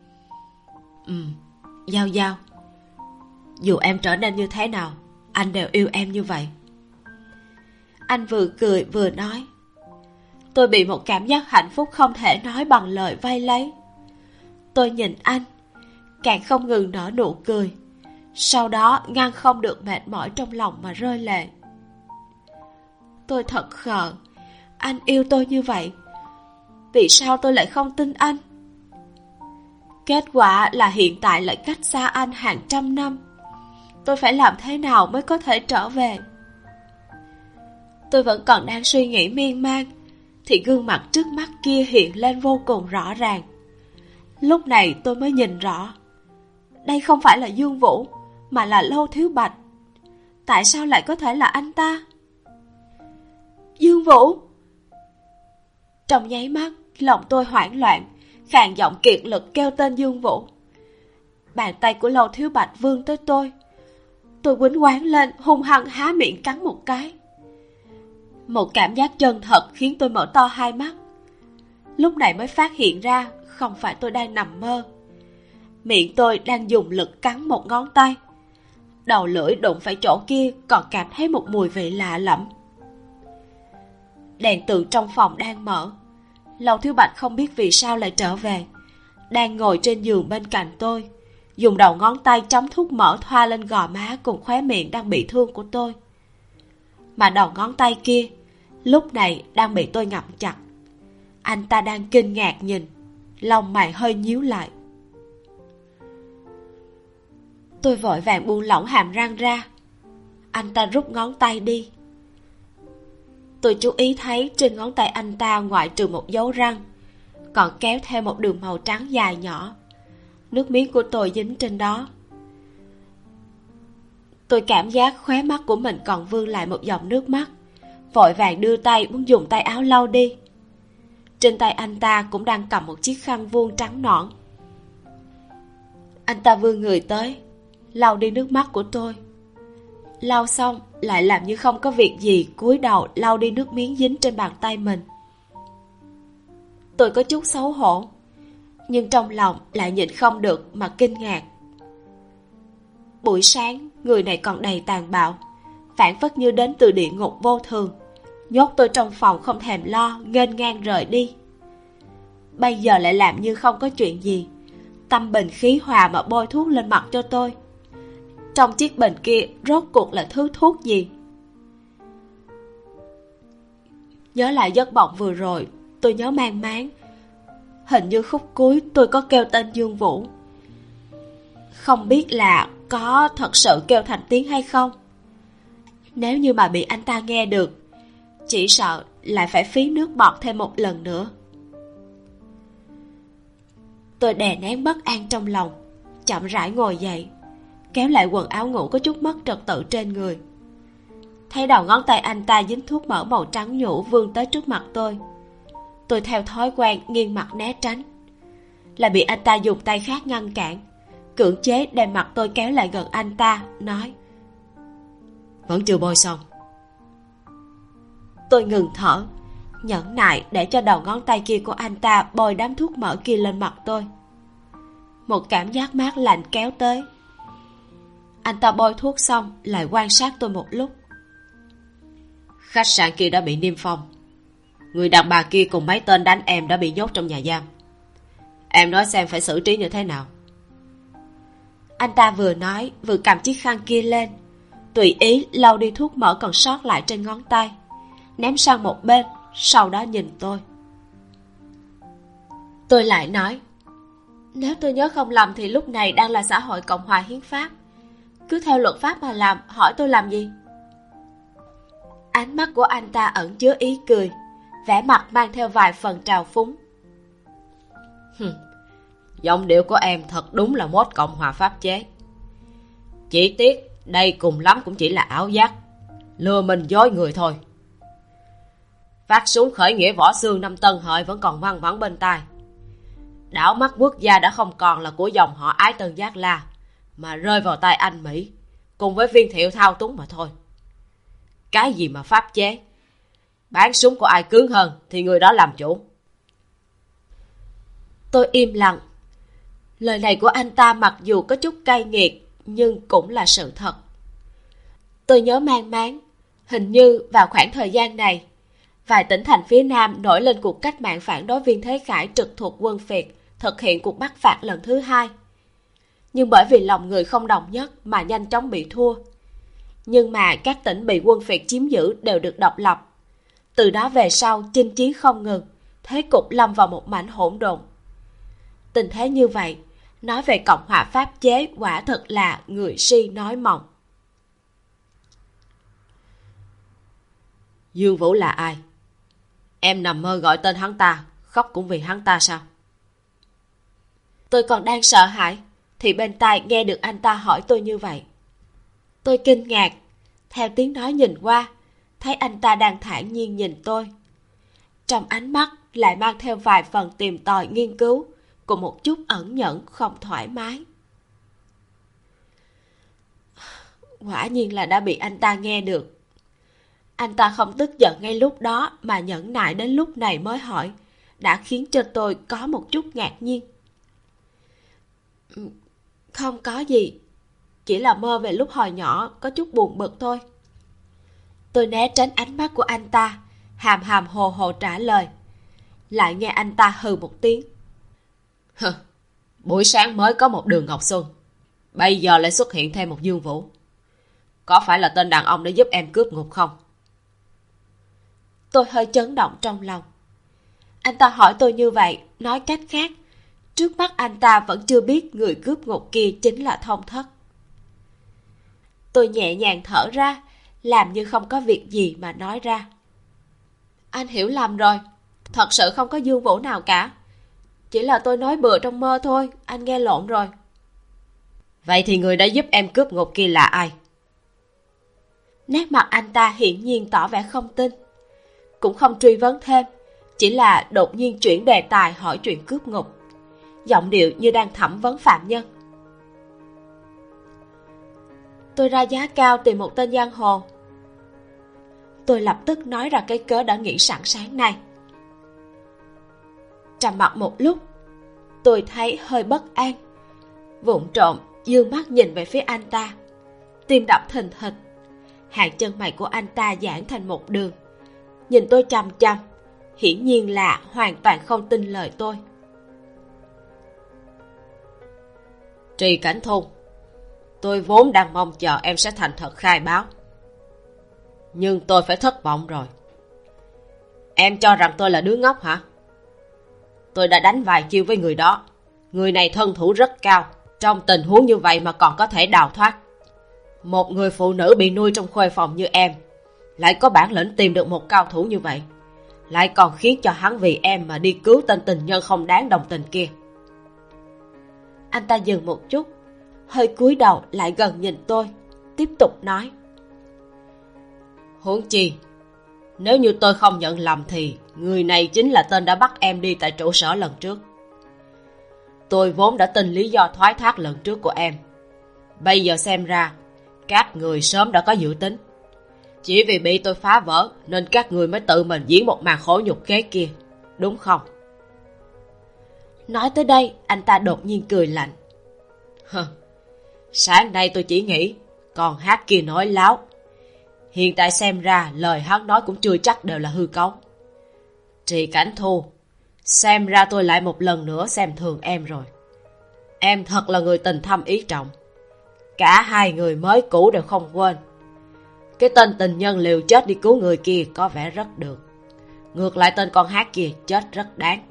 Giao Giao, dù em trở nên như thế nào, anh đều yêu em như vậy. Anh vừa cười vừa nói. Tôi bị một cảm giác hạnh phúc không thể nói bằng lời vây lấy. Tôi nhìn anh, càng không ngừng nở nụ cười, sau đó ngăn không được mệt mỏi trong lòng mà rơi lệ. Tôi thật khờ, anh yêu tôi như vậy, vì sao tôi lại không tin anh? Kết quả là hiện tại lại cách xa anh hàng trăm năm. Tôi phải làm thế nào mới có thể trở về? Tôi vẫn còn đang suy nghĩ miên man, thì gương mặt trước mắt kia hiện lên vô cùng rõ ràng. Lúc này tôi mới nhìn rõ, đây không phải là Dương Vũ, mà là Lâu Thiếu Bạch. Tại sao lại có thể là anh ta? Dương Vũ! Trong nháy mắt, lòng tôi hoảng loạn, khàn giọng kiệt lực kêu tên Dương Vũ. Bàn tay của Lâu Thiếu Bạch vươn tới tôi. Tôi quýnh quáng lên, hung hăng há miệng cắn một cái. Một cảm giác chân thật khiến tôi mở to hai mắt. Lúc này mới phát hiện ra không phải tôi đang nằm mơ. Miệng tôi đang dùng lực cắn một ngón tay. Đầu lưỡi đụng phải chỗ kia còn cảm thấy một mùi vị lạ lẫm. Đèn từ trong phòng đang mở. Lâu Thiếu Bạch không biết vì sao lại trở về, đang ngồi trên giường bên cạnh tôi, dùng đầu ngón tay chấm thuốc mỡ thoa lên gò má cùng khóe miệng đang bị thương của tôi. Mà đầu ngón tay kia lúc này đang bị tôi ngậm chặt. Anh ta đang kinh ngạc nhìn, lông mày hơi nhíu lại. Tôi vội vàng buông lỏng hàm răng ra. Anh ta rút ngón tay đi. Tôi chú ý thấy trên ngón tay anh ta ngoại trừ một dấu răng, còn kéo theo một đường màu trắng dài nhỏ. Nước miếng của tôi dính trên đó. Tôi cảm giác khóe mắt của mình còn vương lại một dòng nước mắt, vội vàng đưa tay muốn dùng tay áo lau đi. Trên tay anh ta cũng đang cầm một chiếc khăn vuông trắng nõn. Anh ta vươn người tới, lau đi nước mắt của tôi. Lau xong lại làm như không có việc gì, cúi đầu lau đi nước miếng dính trên bàn tay mình. Tôi có chút xấu hổ, nhưng trong lòng lại nhịn không được mà kinh ngạc. Buổi sáng người này còn đầy tàn bạo, phảng phất như đến từ địa ngục vô thường, nhốt tôi trong phòng không thèm lo, nghênh ngang rời đi. Bây giờ lại làm như không có chuyện gì, tâm bình khí hòa mà bôi thuốc lên mặt cho tôi. Trong chiếc bình kia rốt cuộc là thứ thuốc gì? Nhớ lại giấc mộng vừa rồi, tôi nhớ mang máng. Hình như khúc cuối tôi có kêu tên Dương Vũ. Không biết là có thật sự kêu thành tiếng hay không. Nếu như mà bị anh ta nghe được, chỉ sợ lại phải phí nước bọt thêm một lần nữa. Tôi đè nén bất an trong lòng, chậm rãi ngồi dậy, kéo lại quần áo ngủ có chút mất trật tự trên người. Thấy đầu ngón tay anh ta dính thuốc mỡ màu trắng nhũ vươn tới trước mặt tôi. Tôi theo thói quen nghiêng mặt né tránh. là bị anh ta dùng tay khác ngăn cản, cưỡng chế đem mặt tôi kéo lại gần anh ta, nói: Vẫn chưa bôi xong. Tôi ngừng thở, nhẫn nại để cho đầu ngón tay kia của anh ta bôi đám thuốc mỡ kia lên mặt tôi. Một cảm giác mát lạnh kéo tới. Anh ta bôi thuốc xong lại quan sát tôi một lúc. Khách sạn kia đã bị niêm phong. Người đàn bà kia cùng mấy tên đánh em đã bị nhốt trong nhà giam. Em nói xem phải xử trí như thế nào? Anh ta vừa nói vừa cầm chiếc khăn kia lên, tùy ý lau đi thuốc mỡ còn sót lại trên ngón tay, ném sang một bên, sau đó nhìn tôi. Tôi lại nói: Nếu tôi nhớ không lầm thì lúc này đang là xã hội Cộng hòa Hiến pháp. Cứ theo luật pháp mà làm, hỏi tôi làm gì? Ánh mắt của anh ta ẩn chứa ý cười, vẻ mặt mang theo vài phần trào phúng. Giọng điệu của em thật đúng là mốt Cộng hòa pháp chế. Chỉ tiếc đây cùng lắm cũng chỉ là ảo giác, lừa mình dối người thôi. Phát súng khởi nghĩa võ xương năm Tân Hợi vẫn còn văng vẳng bên tai. Đảo mắt quốc gia đã không còn là của dòng họ Ái Tân Giác La, mà rơi vào tay anh Mỹ cùng với viên thiệu thao túng mà thôi. Cái gì mà pháp chế? Bán súng của ai cứng hơn thì người đó làm chủ. Tôi im lặng. Lời này của anh ta mặc dù có chút cay nghiệt nhưng cũng là sự thật. Tôi nhớ mang máng, hình như vào khoảng thời gian này, vài tỉnh thành phía Nam nổi lên cuộc cách mạng phản đối viên Thế Khải trực thuộc quân Việt thực hiện cuộc bắt phạt lần thứ 2. Nhưng bởi vì lòng người không đồng nhất mà nhanh chóng bị thua. Nhưng mà các tỉnh bị quân Việt chiếm giữ đều được độc lập. Từ đó về sau chinh chiến không ngừng, thế cục lâm vào một mảnh hỗn độn. Tình thế như vậy, nói về Cộng hòa pháp chế quả thật là người si nói mộng. Dương Vũ là ai? Em nằm mơ gọi tên hắn ta, khóc cũng vì hắn ta sao? Tôi còn đang sợ hãi thì bên tai nghe được anh ta hỏi tôi như vậy. Tôi kinh ngạc, theo tiếng nói nhìn qua, thấy anh ta đang thản nhiên nhìn tôi. Trong ánh mắt lại mang theo vài phần tìm tòi nghiên cứu, cùng một chút ẩn nhẫn không thoải mái. Quả nhiên là đã bị anh ta nghe được. Anh ta không tức giận ngay lúc đó mà nhẫn nại đến lúc này mới hỏi, đã khiến cho tôi có một chút ngạc nhiên. Không có gì, chỉ là mơ về lúc hồi nhỏ có chút buồn bực thôi. Tôi né tránh ánh mắt của anh ta, hàm hàm hồ hồ trả lời. Lại nghe anh ta hừ một tiếng. Buổi sáng mới có một Đường Ngọc Xuân, bây giờ lại xuất hiện thêm một Dương Vũ. Có phải là tên đàn ông để giúp em cướp ngục không? Tôi hơi chấn động trong lòng. Anh ta hỏi tôi như vậy, nói cách khác, trước mắt anh ta vẫn chưa biết người cướp ngục kia chính là Thông Thất. Tôi nhẹ nhàng thở ra, làm như không có việc gì mà nói ra. Anh hiểu lầm rồi, thật sự không có Dương Vũ nào cả. Chỉ là tôi nói bừa trong mơ thôi, anh nghe lộn rồi. Vậy thì người đã giúp em cướp ngục kia là ai? Nét mặt anh ta hiển nhiên tỏ vẻ không tin. Cũng không truy vấn thêm, chỉ là đột nhiên chuyển đề tài hỏi chuyện cướp ngục, giọng điệu như đang thẩm vấn phạm nhân. Tôi ra giá cao tìm một tên giang hồ. Tôi lập tức nói ra cái cớ đã nghĩ sẵn sáng nay. Trầm mặc một lúc, tôi thấy hơi bất an, vụng trộm dương mắt nhìn về phía anh ta. Tim đập thình thịch, hàng chân mày của anh ta giãn thành một đường, nhìn tôi chằm chằm, hiển nhiên là hoàn toàn không tin lời tôi. Trì Cảnh Thôn, tôi vốn đang mong chờ em sẽ thành thật khai báo, nhưng tôi phải thất vọng rồi. Em cho rằng tôi là đứa ngốc hả? Tôi đã đánh vài chiêu với người đó. Người này thân thủ rất cao, trong tình huống như vậy mà còn có thể đào thoát. Một người phụ nữ bị nuôi trong khuê phòng như em lại có bản lĩnh tìm được một cao thủ như vậy, lại còn khiến cho hắn vì em mà đi cứu tên tình nhân không đáng đồng tình kia. Anh ta dừng một chút, hơi cúi đầu lại gần nhìn tôi, tiếp tục nói. Huống chi, nếu như tôi không nhận lầm thì người này chính là tên đã bắt em đi tại trụ sở lần trước. Tôi vốn đã tin lý do thoái thác lần trước của em. Bây giờ xem ra các người sớm đã có dự tính. Chỉ vì bị tôi phá vỡ nên các người mới tự mình diễn một màn khổ nhục kế kia, đúng không? Nói tới đây, anh ta đột nhiên cười lạnh. Sáng nay tôi chỉ nghĩ con hát kia nói láo. Hiện tại xem ra lời hắn nói cũng chưa chắc đều là hư cấu. Trì Cảnh Thu, xem ra tôi lại một lần nữa xem thường em rồi. Em thật là người tình thâm ý trọng. Cả hai người mới cũ đều không quên. Cái tên tình nhân liều chết đi cứu người kia có vẻ rất được. Ngược lại tên con hát kia chết rất đáng.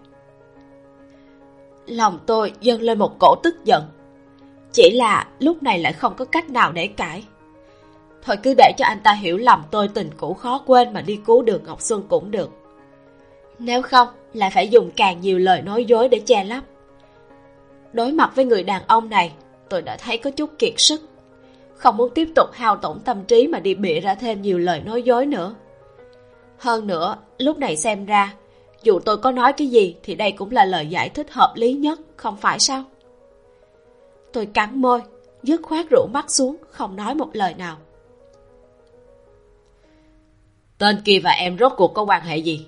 Lòng tôi dâng lên một cỗ tức giận. Chỉ là lúc này lại không có cách nào để cãi. Thôi cứ để cho anh ta hiểu lầm tôi tình cũ khó quên mà đi cứu được Ngọc Xuân cũng được. Nếu không lại phải dùng càng nhiều lời nói dối để che lấp. Đối mặt với người đàn ông này, tôi đã thấy có chút kiệt sức. Không muốn tiếp tục hao tổn tâm trí mà đi bịa ra thêm nhiều lời nói dối nữa. Hơn nữa, lúc này xem ra, dù tôi có nói cái gì thì đây cũng là lời giải thích hợp lý nhất, không phải sao? Tôi cắn môi, dứt khoát rũ mắt xuống, không nói một lời nào. Tên kia và em rốt cuộc có quan hệ gì?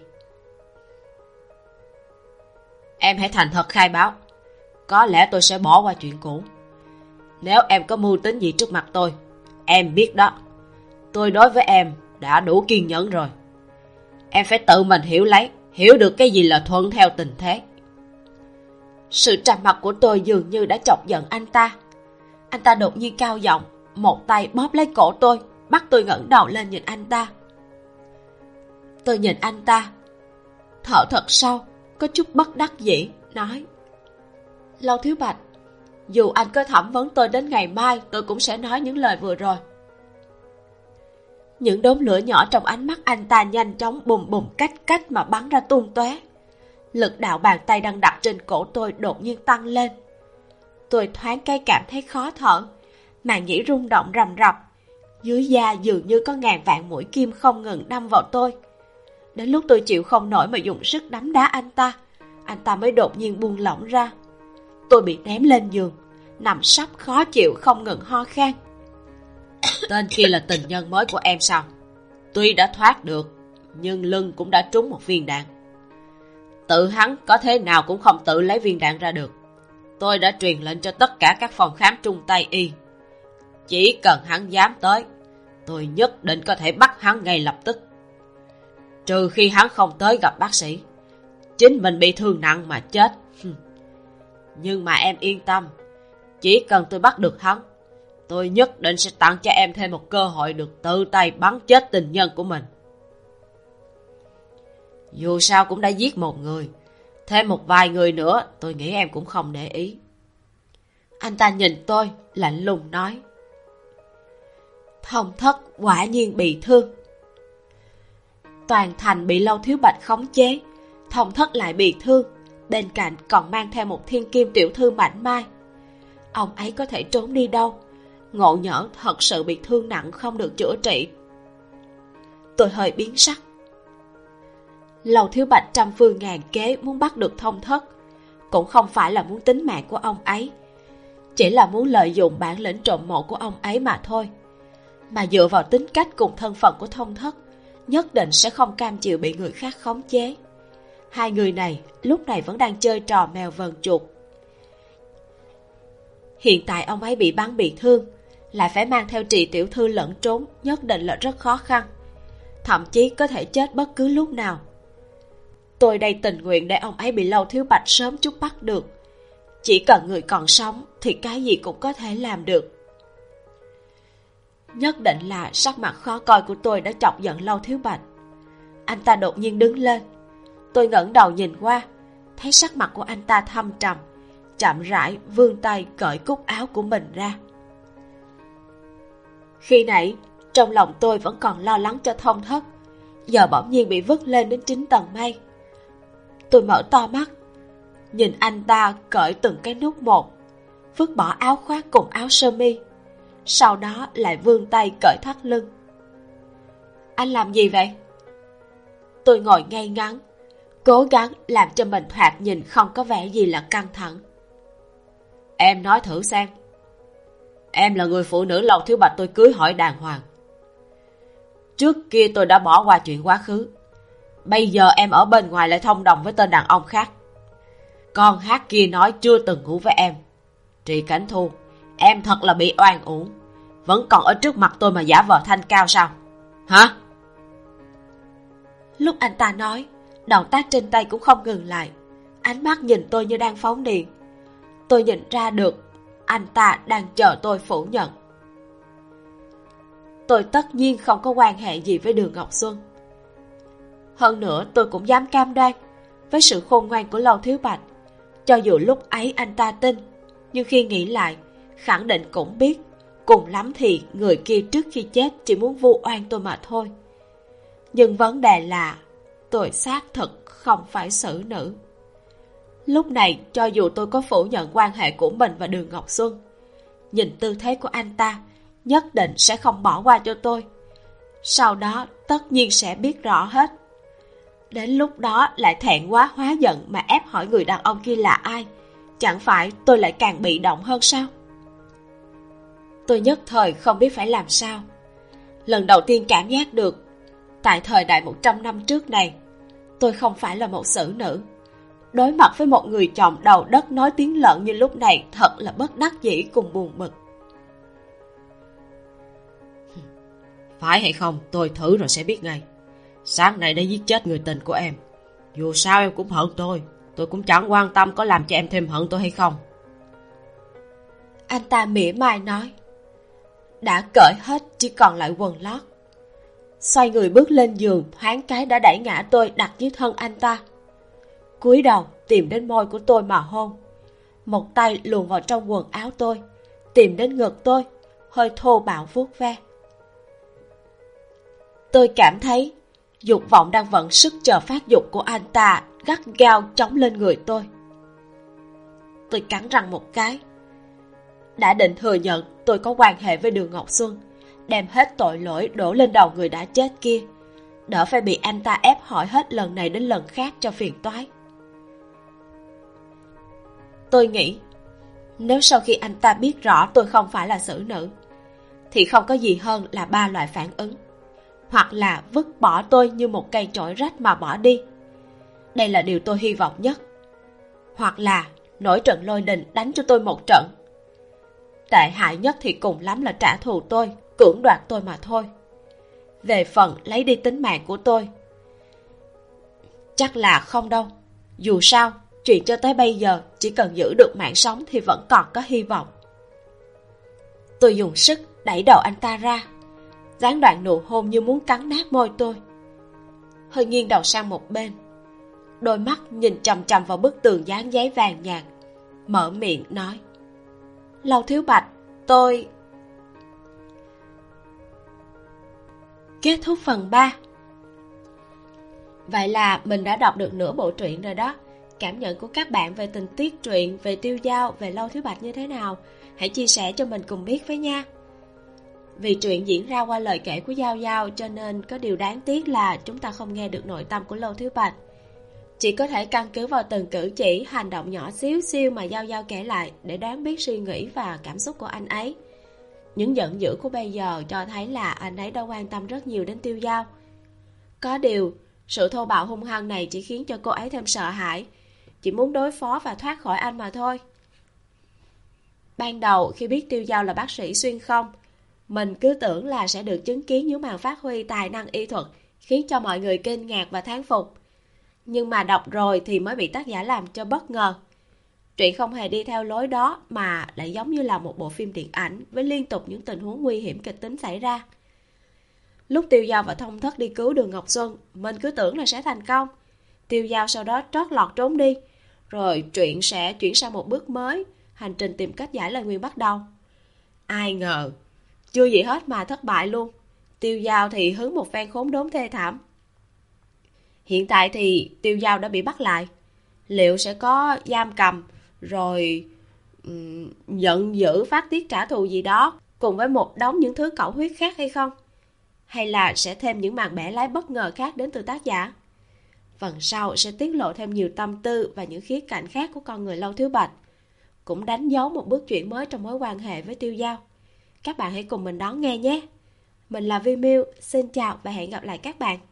Em hãy thành thật khai báo. Có lẽ tôi sẽ bỏ qua chuyện cũ. Nếu em có mưu tính gì trước mặt tôi, em biết đó, tôi đối với em đã đủ kiên nhẫn rồi. Em phải tự mình hiểu được cái gì là thuận theo tình thế. Sự trầm mặc của tôi dường như đã chọc giận anh ta. Anh ta đột nhiên cao giọng, một tay bóp lấy cổ tôi, bắt tôi ngẩng đầu lên nhìn anh ta. Tôi nhìn anh ta, thở thật sâu, có chút bất đắc dĩ, nói: Lâu Thiếu Bạch, dù anh có thẩm vấn tôi đến ngày mai, tôi cũng sẽ nói những lời vừa rồi. Những đốm lửa nhỏ trong ánh mắt anh ta nhanh chóng bùm bùm cách mà bắn ra tung tóe. Lực đạo bàn tay đang đặt trên cổ tôi đột nhiên tăng lên. Tôi thoáng cái cảm thấy khó thở, màng nhĩ rung động rầm rập. Dưới da dường như có ngàn vạn mũi kim không ngừng đâm vào tôi. Đến lúc tôi chịu không nổi mà dùng sức đấm đá anh ta mới đột nhiên buông lỏng ra. Tôi bị ném lên giường, nằm sấp khó chịu không ngừng ho khan. Tên kia là tình nhân mới của em sao? Tuy đã thoát được, nhưng lưng cũng đã trúng một viên đạn. Tự hắn có thế nào cũng không tự lấy viên đạn ra được. Tôi đã truyền lệnh cho tất cả các phòng khám Trung Tây Y. Chỉ cần hắn dám tới, tôi nhất định có thể bắt hắn ngay lập tức. Trừ khi hắn không tới gặp bác sĩ, chính mình bị thương nặng mà chết. Nhưng mà em yên tâm, chỉ cần tôi bắt được hắn, tôi nhất định sẽ tặng cho em thêm một cơ hội được tự tay bắn chết tình nhân của mình. Dù sao cũng đã giết một người, thêm một vài người nữa tôi nghĩ em cũng không để ý. Anh ta nhìn tôi, lạnh lùng nói: Thông Thất quả nhiên bị thương. Toàn thành bị Lâu Thiếu Bạch khống chế, Thông Thất lại bị thương, bên cạnh còn mang theo một thiên kim tiểu thư mảnh mai. Ông ấy có thể trốn đi đâu? Ngộ nhỡ thật sự bị thương nặng không được chữa trị. Tôi hơi biến sắc. Lâu Thiếu Bạch trăm phương ngàn kế muốn bắt được Thông Thất, cũng không phải là muốn tính mạng của ông ấy, chỉ là muốn lợi dụng bản lĩnh trộm mộ của ông ấy mà thôi. Mà dựa vào tính cách cùng thân phận của Thông Thất, nhất định sẽ không cam chịu bị người khác khống chế. Hai người này lúc này vẫn đang chơi trò mèo vờn chuột. Hiện tại ông ấy bị bắn bị thương, lại phải mang theo Trì tiểu thư lẫn trốn, nhất định là rất khó khăn, thậm chí có thể chết bất cứ lúc nào. Tôi đây tình nguyện để ông ấy bị Lâu Thiếu Bạch sớm chút bắt được. Chỉ cần người còn sống thì cái gì cũng có thể làm được. Nhất định là sắc mặt khó coi của tôi đã chọc giận Lâu Thiếu Bạch. Anh ta đột nhiên đứng lên. Tôi ngẩng đầu nhìn qua, thấy sắc mặt của anh ta thâm trầm, chậm rãi vươn tay cởi cúc áo của mình ra. Khi nãy trong lòng tôi vẫn còn lo lắng cho Thông Thất, giờ bỗng nhiên bị vứt lên đến 9 tầng mây. Tôi mở to mắt, nhìn anh ta cởi từng cái nút một, vứt bỏ áo khoác cùng áo sơ mi, sau đó lại vươn tay cởi thắt lưng. Anh làm gì vậy? Tôi ngồi ngay ngắn, cố gắng làm cho mình thoạt nhìn không có vẻ gì là căng thẳng. Em nói thử xem. Em là người phụ nữ Lâu Thiếu Bạch tôi cưới hỏi đàng hoàng. Trước kia tôi đã bỏ qua chuyện quá khứ. Bây giờ em ở bên ngoài lại thông đồng với tên đàn ông khác. Con hát kia nói chưa từng ngủ với em. Trì Cảnh Thu, em thật là bị oan uổng. Vẫn còn ở trước mặt tôi mà giả vờ thanh cao sao? Hả? Lúc anh ta nói, động tác trên tay cũng không ngừng lại. Ánh mắt nhìn tôi như đang phóng điện. Tôi nhìn ra được anh ta đang chờ tôi phủ nhận. Tôi tất nhiên không có quan hệ gì với Đường Ngọc Xuân. Hơn nữa tôi cũng dám cam đoan, với sự khôn ngoan của Lâu Thiếu Bạch, cho dù lúc ấy anh ta tin, nhưng khi nghĩ lại, khẳng định cũng biết, cùng lắm thì người kia trước khi chết chỉ muốn vu oan tôi mà thôi. Nhưng vấn đề là tôi xác thực không phải xử nữ. Lúc này cho dù tôi có phủ nhận quan hệ của mình và Đường Ngọc Xuân, nhìn tư thế của anh ta nhất định sẽ không bỏ qua cho tôi. Sau đó tất nhiên sẽ biết rõ hết. Đến lúc đó lại thẹn quá hóa giận mà ép hỏi người đàn ông kia là ai. Chẳng phải tôi lại càng bị động hơn sao? Tôi nhất thời không biết phải làm sao. Lần đầu tiên cảm giác được, tại thời đại 100 năm trước này, tôi không phải là một xử nữ. Đối mặt với một người chồng đầu đất nói tiếng lợn như lúc này thật là bất đắc dĩ cùng buồn bực. Phải hay không tôi thử rồi sẽ biết ngay. Sáng nay đã giết chết người tình của em. Dù sao em cũng hận tôi cũng chẳng quan tâm có làm cho em thêm hận tôi hay không. Anh ta mỉa mai nói. Đã cởi hết chỉ còn lại quần lót. Xoay người bước lên giường, thoáng cái đã đẩy ngã tôi đặt dưới thân anh ta. Cúi đầu tìm đến môi của tôi mà hôn. Một tay luồn vào trong quần áo tôi, tìm đến ngực tôi, hơi thô bạo vuốt ve. Tôi cảm thấy dục vọng đang vận sức chờ phát dục của anh ta gắt gao chống lên người tôi. Tôi cắn răng một cái. Đã định thừa nhận tôi có quan hệ với Đường Ngọc Xuân, đem hết tội lỗi đổ lên đầu người đã chết kia, đỡ phải bị anh ta ép hỏi hết lần này đến lần khác cho phiền toái. Tôi nghĩ, nếu sau khi anh ta biết rõ tôi không phải là xử nữ, thì không có gì hơn là ba loại phản ứng. Hoặc là vứt bỏ tôi như một cây chổi rách mà bỏ đi. Đây là điều tôi hy vọng nhất. Hoặc là nổi trận lôi đình đánh cho tôi một trận. Tệ hại nhất thì cùng lắm là trả thù tôi, cưỡng đoạt tôi mà thôi. Về phần lấy đi tính mạng của tôi, chắc là không đâu. Dù sao, chuyện cho tới bây giờ chỉ cần giữ được mạng sống thì vẫn còn có hy vọng. Tôi dùng sức đẩy đầu anh ta ra, gián đoạn nụ hôn như muốn cắn nát môi tôi. Hơi nghiêng đầu sang một bên, đôi mắt nhìn chằm chằm vào bức tường dán giấy vàng nhạt, mở miệng nói. Lâu Thiếu Bạch, tôi... Kết thúc phần 3. Vậy là mình đã đọc được nửa bộ truyện rồi đó. Cảm nhận của các bạn về tình tiết truyện, về Tiêu Dao, về Lâu Thiếu Bạch như thế nào? Hãy chia sẻ cho mình cùng biết với nha. Vì truyện diễn ra qua lời kể của Giao Giao, cho nên có điều đáng tiếc là chúng ta không nghe được nội tâm của Lâu Thiếu Bạch. Chỉ có thể căn cứ vào từng cử chỉ, hành động nhỏ xíu xiu mà Giao Giao kể lại để đoán biết suy nghĩ và cảm xúc của anh ấy. Những giận dữ của bây giờ cho thấy là anh ấy đã quan tâm rất nhiều đến Tiêu Dao. Có điều, sự thô bạo hung hăng này chỉ khiến cho cô ấy thêm sợ hãi, chỉ muốn đối phó và thoát khỏi anh mà thôi. Ban đầu khi biết Tiêu Dao là bác sĩ xuyên không, mình cứ tưởng là sẽ được chứng kiến những màn phát huy tài năng y thuật khiến cho mọi người kinh ngạc và thán phục. Nhưng mà đọc rồi thì mới bị tác giả làm cho bất ngờ. Truyện không hề đi theo lối đó mà lại giống như là một bộ phim điện ảnh với liên tục những tình huống nguy hiểm kịch tính xảy ra. Lúc Tiêu Dao và Thông Thất đi cứu Đường Ngọc Xuân, mình cứ tưởng là sẽ thành công. Tiêu Dao sau đó trót lọt trốn đi, rồi truyện sẽ chuyển sang một bước mới, hành trình tìm cách giải lời nguyền bắt đầu. Ai ngờ, chưa gì hết mà thất bại luôn. Tiêu Dao thì hứng một phen khốn đốn thê thảm. Hiện tại thì Tiêu Dao đã bị bắt lại. Liệu sẽ có giam cầm, rồi giận dữ phát tiết trả thù gì đó, cùng với một đống những thứ cẩu huyết khác hay không? Hay là sẽ thêm những màn bẻ lái bất ngờ khác đến từ tác giả? Phần sau sẽ tiết lộ thêm nhiều tâm tư và những khía cạnh khác của con người Lâu Thiếu Bạch. cũng đánh dấu một bước chuyển mới trong mối quan hệ với Tiêu Giao. Các bạn hãy cùng mình đón nghe nhé. Mình là Vi Miu, xin chào và hẹn gặp lại các bạn.